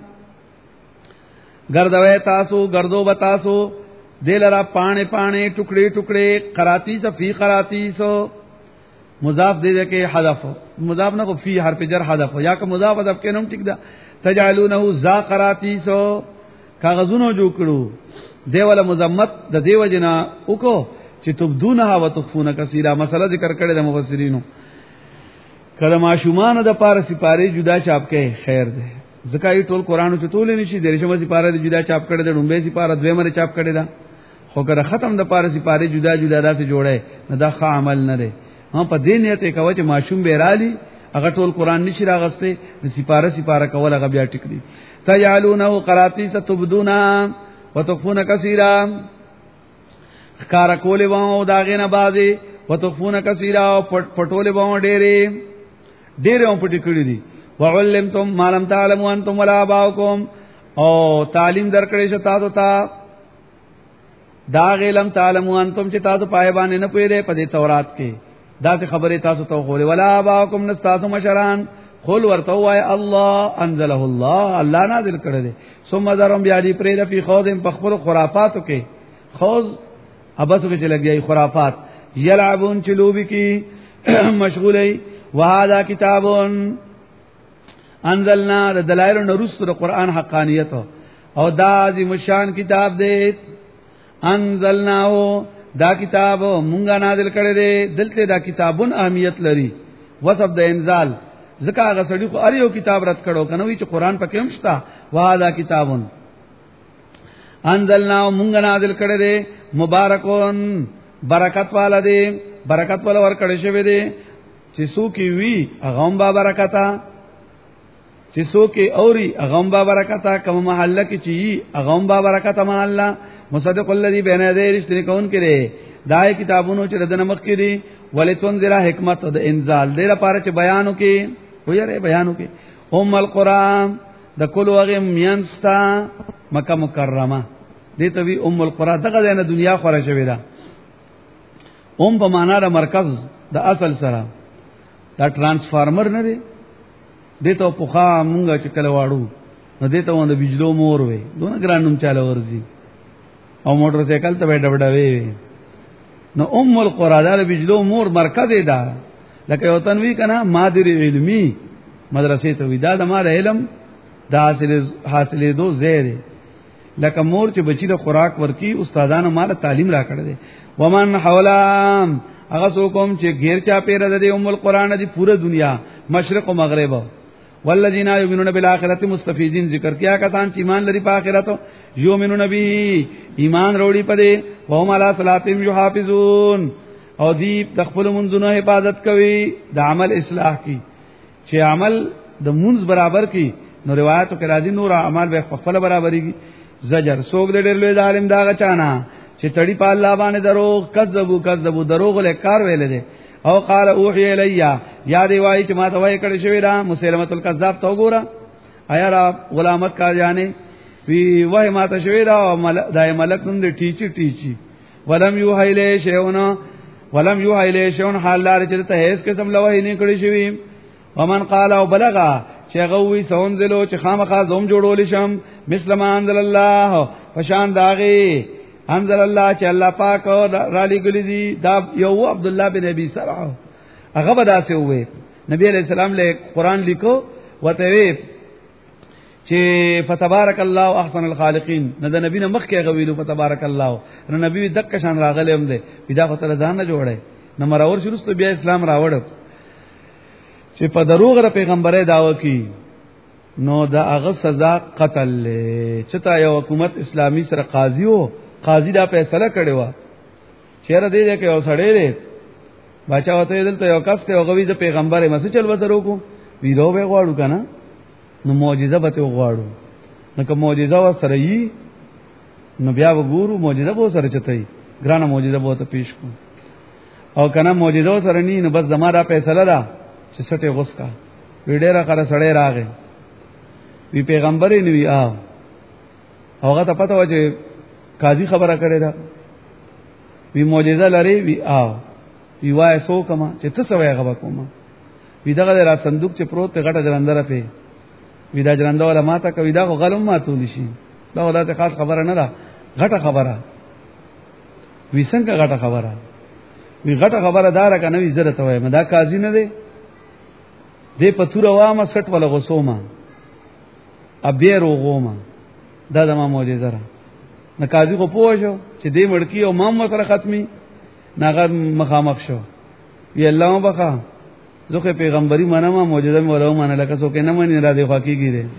گردوی تاسو گردو بتاسو دلرا پانے پانے ٹکڑے ٹکڑے قراتیس فی قراتیس مضاف دے کے حذف مضاف نہ کو فی حرف جر حذف یا کہ مضاف حذف کے نوم ٹک دا تجعلونه ذا قراتیس کاغذونو جو کړو دیواله مذمت د دیو جنا وکو چې تبدونها وتخفون کثیرا مسله ذکر کړي د مفسرینو کله ماشومان د پاره سپاره جدا چاپ کې خیر ده زکای ټول قران چې ټول نشي درشمه سپاره جدا چاپ کړي د ډومبه سپاره دویمه چاپ کړي دا خو کله ختم د پاره سپاره جدا جدا داسې جوړه نه دا ښه عمل نه ده. هم په دې نیت کې کوي چې ماشوم به رالی هغه ټول قران نشي راغسته د سپاره کول هغه بیا ټیک دي. تجعلونه قراتیس تبدونا وتخفون کثیرا خکار کولې وو داغه نه بازي وتخفون کثیرا پټولې وو ډېرې هم پټې کړې دي. وعلمتم ما لم تعلموا انتم ولا اباؤكم او تعلیم درکړې شو تاسو ته دا علم تعلموا انتم چې تاسو پای باندې نه پوهیږئ په دې تورات کې دا څه خبره تاسو ته خو ولا اباؤكم نستاسو مشران قل ورته وای الله انزله الله نازل کړی دی ثم ذرهم بیا دې پرې د فی خوذم په خپل خرافاتو کې خوذ ابسو کې لګي خرافات یلعبون چلوبی کی مشغولای وهذا کتاب انزلنا دلائل نرست د قران حقانیت او دا عظیم شان کتاب دی انزلنا دا کتاب مونږه نازل کړی دی دلته دا کتابون اهمیت لري وصف د انزال زکه هغه سړي خو اړیو کتاب رات کړو کنه وی چې قران پکې هم شتا وهذا کتابون انزلنا مونږه نازل کړی دی مبارکون برکت والا دی برکت والا ور کړی شوی دی چې څوک وی هغه هم با برکتا چې څوک اوري هغه هم با برکتا کوم محله کې چې هغه هم با برکتا محله مصدق الذی بین یدی رشتنی کون کړي دای کتابونو چې دنه مخ کړي ولتنذر حکمت د انزال دې لپاره چې بیانو کې ویره بیانو کې القرآن د کل وغه میانستا مکه مکرمه دې ته وی القرآن دغه نه دنیا خوره شوی دا په معنا د مرکز د اصل سره دا ترانسفارمر نه دی دته په خا مونږه چې کله واړو نو دته ونه بجلو مور وي دونه ګرانوم چاله ورزي او موټر سایکل ته ډبډوي نو القرآن د بجلو مور مرکز دی لکه یو تنوی کنه مادری علمی مدرسې ته وی دا د ما د علم دا حاصلې دو زیره لکه مور چې بچی د خوراک ورکی استادانو مال تعلیم را کړی دي ومن حولام هغه څوک چې غیر چا پیره د القرآن دی پوره دنیا مشرق او مغرب والذین یؤمنون بالآخرة مستفیزین ذکر کیا کسان چې ایمان لري په آخرت یؤمنون به ایمان وروړي پدې وهم علی صلاتهم یحافظون او دی د خپل منځونو حفاظت کوي د عمل اصلاح کی چې عمل د منځ برابر کی نو روایتو کې راځي نور اعمال به خپل برابرېږي زجر سوګ ډېر لوی ظالم دا غچانا چې تړي په الله باندې دروغ کذبو دروغ له کار ویل دي او قال اوحي الیا یا دی وای چې ما ته وای کړی شوی را مسلمت الکذاب تو ګورا آیا را غلامت کا جانې وی وای ما ته شوی را دای ملک نن دي ټیچی ولم یوحي الی شیون حال لار چې ته هیڅ قسم لوي نه کړی شوی ومن قال او بلغا چې غوي سونځلو چې خامخا زوم جوړول شم مسلم انزل الله فشان داغي انزل الله چې الله پاک را لګل دي دا یو عبد الله بن ابي سرع هغه بداسه وې نبی عليه السلام له قران لیکو وته وی چې فتبارك الله احسن الخالقين نه د نبی نه مخ کې غویلو فتبارك الله نو نبی دک شان راغله هم ده پیدا فتل ځان نه جوړه نو مراور شروع بیا اسلام راوړ چې په دروغ را پیغمبره داوا کی نو دا هغه سزا قتل چتا یو حکومت اسلامی سره قاضی دا فیصله کړي وا چیرې دې کې اوسړې دې بچا وته دلته یو کس ته غوي د پیغمبره مسه چل وته روکو ویرو به غواړو کنه نو معجزه به غواړو نو کوم معجزه و سره یي نو بیا وګورو معجزه به سره چتای ګرانه معجزه به ته پیش کو او کنه معجزه سره ني نو بس زماره فیصله ده چې سټه غوسکا ویډیرا کړه سړی راغی وی پیغمبري نوی هغه ته پته و چې قاضي خبره کړې ده وی معجزه لري وی وی وای سو کما چې څه سوي هغه کومه وی دغه را صندوق چې پروت ته غټه درندره په وی دا جرنده ولا ماته کوي دا غلم ماتول شي دا ولته خاص خبره نه ده غټه خبره وی څنګه غټه خبره وی غټه خبره دار کنه وی زړه ته وای مدا قاضي نه دی دې پتور وامه سټ ولا غسومه ابیر وغومه دا د ما معجزه را نه قاضي کو پوښو چې دې مړکی او مام سره ختمي ناغه مخامخ شو وی الله مبخا زخه پیغمبري منه ما معجزه مې ولو منه لکه څوک نه مني را دی خاکیږي دې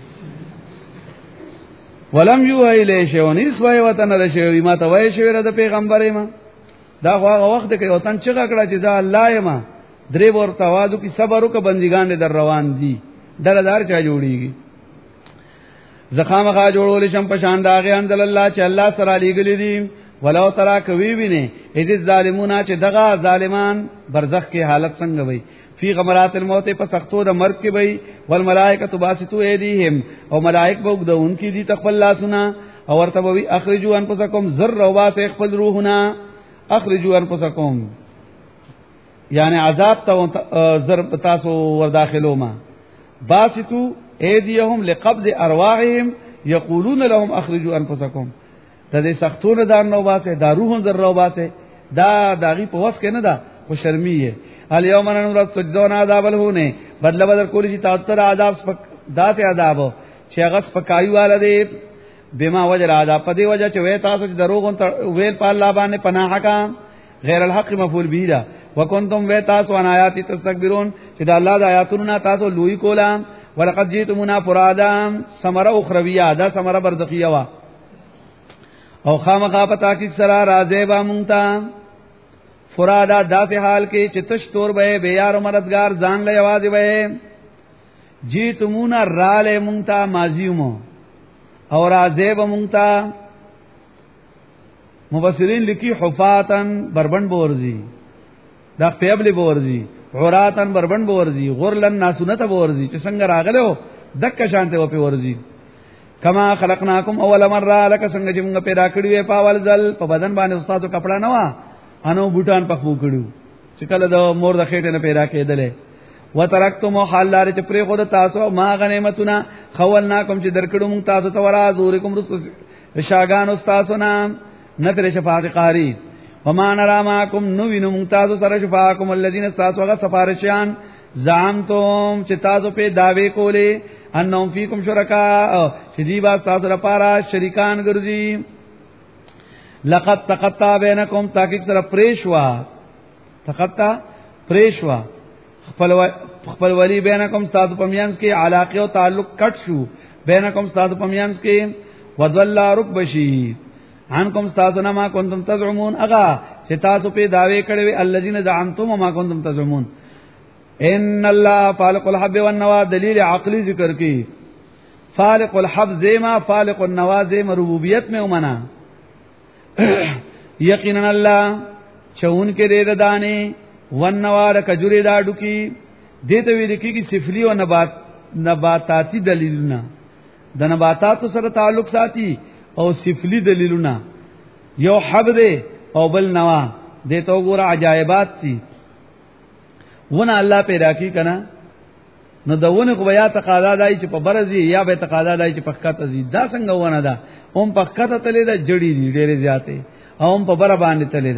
ولم یو ایله شونی سوای وطن د شوی ما ته وای شوی را د پیغمبري ما دا هغه وخت کې وطن چغه کړه چې ځا الله یما درې ور توازو کی صبر وک بندګان در روان دي دردار چا جوړیږي زخامغه جوړول شم په شان داغه انزل الله چې الله سره لګلې دي ولو ترا کوي ویني اذ ظالمون چې دغه ظالمان برزخ کې حالت څنګه وي فی غمرات الموت په سختو د مرګ کې وي والملائکه باسطو ایدیهم او ملائک بوګدون کې دي تخبل الله سنا او ورته وي اخرجوا انفسکم ذر وباس خپل روحنا اخرجوا انفسکم یعنی عذاب ته ذر تاسو ور داخلو ما باسطو ایدیهم لقبض ارواحهم یقولون لهم اخرجوا انفسکم د دې سختونه دار نو باسه دا روح زر رو باسه دا داغي په وس کې نه دا خو شرمیه الیوم ننور تجزون عذاب الهونه بدل کولی چې تاسو ته عذاب داسې عذاب چې هغه سپکایو والده بما وجر عذاب په دې وجه چې وې تاسو چې دروغ ویل په الله باندې پناه کا غیر الحق مفعول به دا وکنتم و تاسو ان آیات تستكبرون چې د الله د آیاتونو تاسو لوی کولا ولقد جئتمونا فرادا ثمره اخرویه دا ثمره برزخیه وا او خامخا پتا کی سرا راځي با مونږ فرادا داسې حال کې چې تش تور به بے یار او مددگار ځان له आवाज وې جیتمونا راله مونتا ماضیومو اور عذاب مونتا مفسرین لکی حفاتن بربند بورزی دا پیبلی بورزی عراتن بربند بورزی غرلن ناسونت بورزی چې څنګه راغلو دک شانته و په ورزی کما خلقناکم اول مره لک څنګه چې موږ پیدا کړی وې په اول ځل په بدن باندې استادو کپڑا نه وا انو بوټان پخو کړو چې کله د مور د خېټه نه پیدا کېدلې وترکتم حلار چې پرې خود تاسو ما غنیمتونه خولناکم چې درکړو موږ تاسو ته ورا زورکم رشاګان استادو نام نتر شفاعت قاری وما نرى معكم نوینو موږ تاسو سره شفاعکم الذين تاسو هغه سفارشیان زعمتم چې تاسو په داوی کولې انهم فیکم شرکا چې دی با تاسو لپاره شریکان ګرځي لقد تقطع بینکم تحقیق سره پریشوا تقطع پریشوا خپل ولی بینکم تاسو پمینس کې علاقه او تعلق کټ شو بینکم تاسو پمینس کې ودل رکبشی انکم تاسو نه ما کنتم تزعمون اغا چې تاسو په داوی کړی وی الذين زعمتم ما کنتم تزعمون ان الله فالق الحب والنوى دلیل عقلی ذکر کی فالق الحب زیما فالق النوى زیما ربوبیت میں ومنا یقینا الله چون کې دې دانه والنوى کجوري دا ډکی دته وی لکی کی سفلی او نباتاتی دلیلونه د نباتاتو سره تعلق ساتي او سفلی دلیلونه یو حب دے او بل نوا دے تو ګور عجایبات دي ونه الله پیدا کی کنا نو دونه خو بیا تقاضا دای چې په برزي یا به تقاضا دای چې په خکته زی دا څنګه ونه دا هم په خکته تلې دا جړی دي ډېرې زیاتې او هم په بر باندې تلې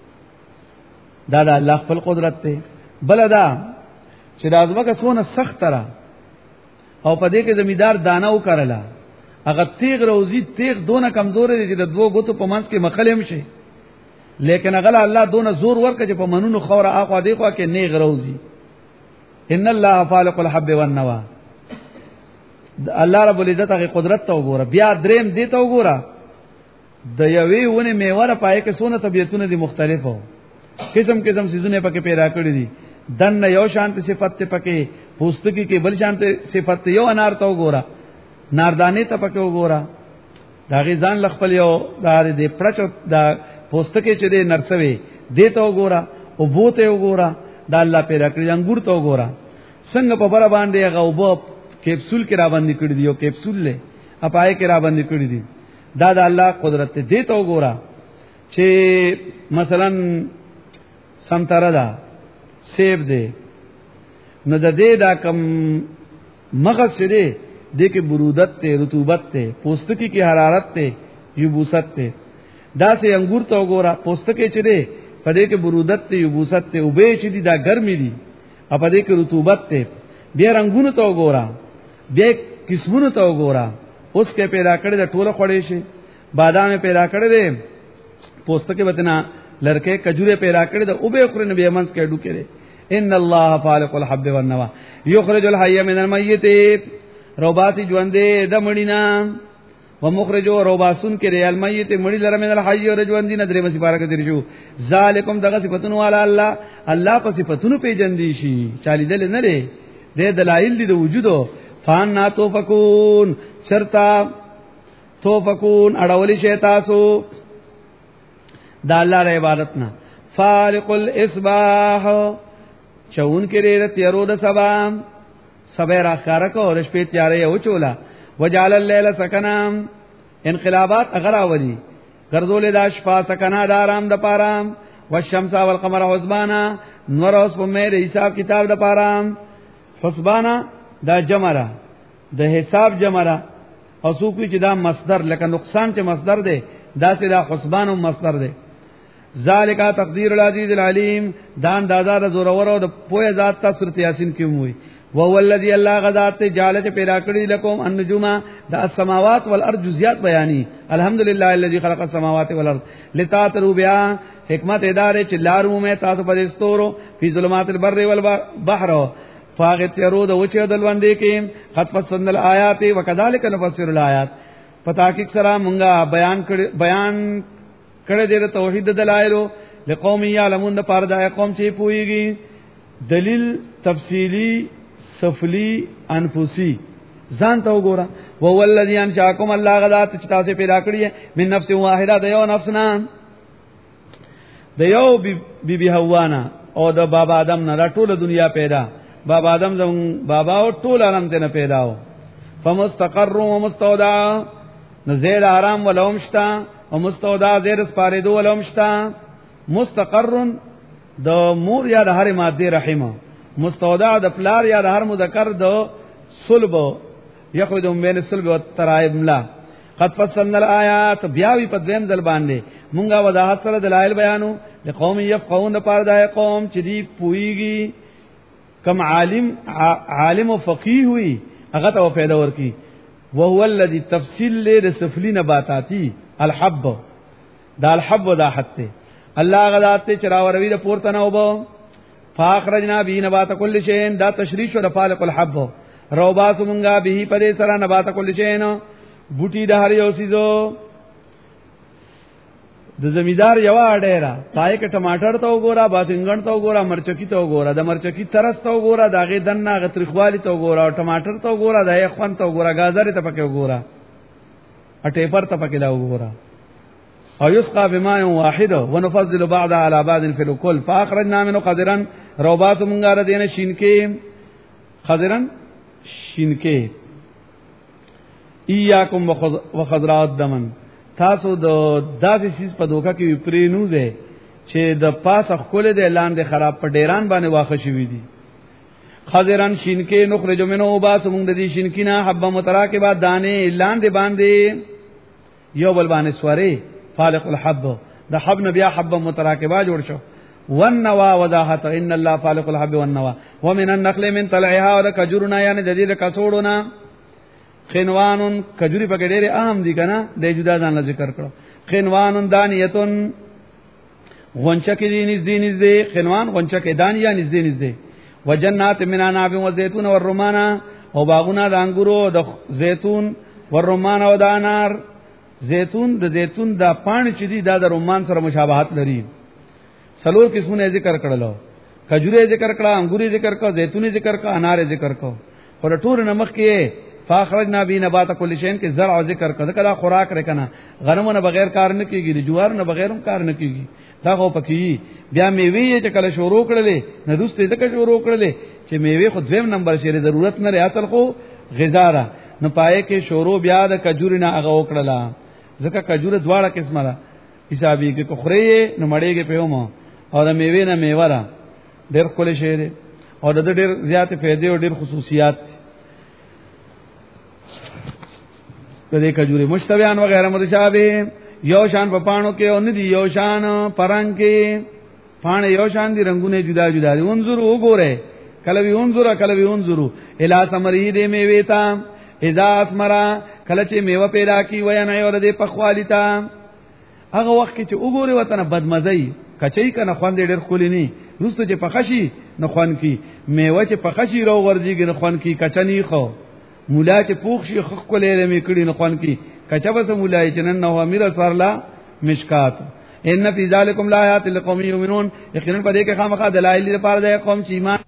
دا الله خپل قدرت ته بل دا چې دازمکه څونه سخت را او په دې کې زمیدار دانه وکړلا اگر تیغ روزی تیغ دونه کمزور دي چې د دوه غوتو په منځ کې مخلم شي لیکن اگر الله دونه زور ورکړي چې په منونو خوره اخوا دی خوا کې نیغ روزی ان الله فالق الحب والنوى الله رب العزت هغه قدرت ته وګوره بیا دریم دی ته وګوره د یوې ونه میوه پای کې سونه طبيعتونه دي مختلفو قسم قسم سيزونه پکې پیدا کړی دي دن یو شانت صفت پکې پوستکی کې بل شانت صفت یو انار ته وګوره ناردانی ته پکې وګوره دا غي ځان لخپل یو دا دې پړچو دا پوستکه چې دې نرسوي دې ته وګوره او بوته وګوره دا الله پیدا کړی انګور ته وګوره څنګه په بر باندې هغه وب کیپسول کې را باندې کړی دی یو کیپسول له اپای کې را باندې کړی دی دا د الله قدرت دې ته وګوره چې مثلا سمتره دا سیب دی نو د دې دا کم مغز دې دې کې برودت ته رطوبت ته پوستکی کې حرارت ته یبوست ته دا سه انګور ته وګوره پوستکی چې دې په دې کې برودت ته یبوست ته او به چې دې دا ګرمي دي په دې کې رطوبت ته بیا رنگونو ته وګوره بیا قسمونو ته وګوره اوس کې پیدا کړی د ټوله خړې شي بادام پیدا کړی دې پوستکی وتنا لړکې کجوره پیدا کړی د او به خور نه به منس کې ډوکې ان الله فالق الحب والنوى يخرج الحي من الميت روباتی ژوندې د مړینا ومخرجو روباسون کې ریال میت مړی لره من الحي او ژوندې نه درې مسی بارک دي شو ذالکم دغه صفاتون والا الله په صفاتونو پیجن دي شي چالي دل نه لري د دلایل دي د وجودو فان نا توفقون شرطا توفقون اړول شي تاسو د الله ر عبادت نه فالق الاصباح چون کې رت يرو د سبا سبه را خارکو د شپې تیارې او چولا وجعل الليل سکنا انقلابات اغراودي ګرځول د شپه سکنا د آرام د پارام والشمس والقمر حسبانا نور اوس په مې د حساب کتاب د پارام حسبانا دا جمره د حساب جمره او څوک چې دا مصدر لکه نقصان چې مصدر دی دا سه دا حسبان مصدر دی ذالک تقدیر العزیز العلیم دا اندازہ د زور اور او د پوهه ذات ته سورۃ یاسین کې موي وهو الذی الله غذات جعل چې پیدا کړی لكم النجوم د السماوات والارض جزئیات بیانی الحمدلله الذی خلق السماوات والارض لتاتروا بها حکمت ادارې چې لارو مې تاسو په دستورو فی ظلمات البر والبحر فاغت يرود وچه دلوندې کې خط فصل الآیات وکذالک نفسر الآیات پتا کې سره مونږه بیان کړه دې توحید دلایلو لقوم یعلمون د پاره د قوم چې پويږي دلیل تفصیلی سفلی انفسی ځان ته وګوره وهو الذی انشاکم الله غذات چې تاسو پیدا کړی من نفس واحده د یو نفسنا د یو بی حوانا او د بابا آدم نه ټول دنیا پیدا بابا آدم زمون بابا او ټول عالم ته پیداو فمستقر و مستودع نزيد آرام ولومشتا او مستودع زیر سپاریدو ولومشتا مستقر د مور یا د هر ماده رحمه مستودع د پلار یا د هر مذکر د صلب یخرج من بین الصلب والترائب لا قد فصلنا الآیات بیاوی په دیم ځل باندې مونږه وضاحت سره دلایل بیانو لقوم یفقهون پر دای قوم چې دی پویږي کم عالم او فقيه وي هغه ته پیدا ورکی وهو الذي تفصيل لسفلی نباتاتی الحب دا الحب دا حته الله غذات چراوروی د پورته نه وبو فاخرجنا به نبات كل شيء دا تشریح و فالق الحب روباس مونږه به پدې سره نبات كل شيء بوټي د هر یو سيزو د زمیدار یو اډیرا پای کې ټماټر ته وګوره باسنګن ته وګوره مرچکی ته وګوره د مرچکی ترس ته وګوره داغه دنه غترخوالی ته وګوره او ټماټر ته وګوره د یخون ته وګوره گازر ته پکې وګوره اټیپر ته پکې دا وګوره او یسقى بماء واحد ونفضل بعض على بعض في الكل فاخرجنا منه قدرا روباس مونږه دینه شینکې خضرن شینکې ایاکم وخضراء الدمن تاسو د داسې سیس په دوکا کې پرینوزه چې د پاسه خله د اعلان د خراب په ډیران باندې واخه شوی دي خضرن شینکې نخرج منه وباس مونږ د دې شینکینا حبه متراکبات دانه اعلان د باندې یو بل باندې سوره فالق الحب د حب نبیا حب متراکبه جوړ شو والنوا وضاحت ان الله فالق الحب والنوا ومن النخل من طلعها وكجرنا یعنی د دې کسوړونه خنوانن کجوري په ډېر اهم دي کنه د جدا ځان ذکر کړو خنوانن دانیتون غونچکې دي نږدې خنوان غونچکې دانیا نږدې وجنات من عناب وزيتون والرمان او باغونه د انګورو د زيتون والرمان او د انار زيتون د زيتون د پان چې دي د رمان سره مشابهت لري سلور قسمونه ذکر کړلو کجوري ذکر کړه انګوري ذکر کړه زيتوني ذکر کړه انار ذکر کړه خو ټول نمخ کې فاخرجنا به نبات كل شيء کې زرع ذکر کړه کله خوراک رکنه غنمونه بغیر کار نه کیږي جوار نه بغیر کار نه کیږي دا خو پکې بیا میوه چې کله شروع کړلې نه دوستې ځکه شروع کړلې چې میوه خو دویم نمبر شری ضرورت نه لري اصل خو غذا را نه پائے کې شروع بیا د کجوري نه هغه وکړه ځکه کجوره دواړه قسمه ده حسابي کې خوري نو مړېږي په ومه او د میوه نه میوه را ډېر کولې شری او د ډېر زیات فائدې او ډېر خصوصیات د دې کجوري مشتبهان وغیرہ متشابه یو شان په پانو کې او ندي یو شان پرنګ کې پان یو شان دي رنگونه جدا جدا دي انظر وګوره کله وی انظر الی ثمری دې میوه تا اذا اسمرا کله چې میوه پیدا کی وای نه اور دې پخوالی تا هغه وخت کې چې وګوره وطن بدمزي کچې کنه خوان دې ډېر خولینی روسته چې پخشي نه خوان کی میوه چې پخشي رو ورځيږي نه خوان کی کچنی خو مولا چې پوښ شي خخ کولې مې کړي نه خوان کی کچبه مولا چې نن نو امیر سوارلا مشکات ان فی ذالکم لآیات لقوم یؤمنون یقینا په دې کې خامخا دلایل لپاره د قوم چې ایمان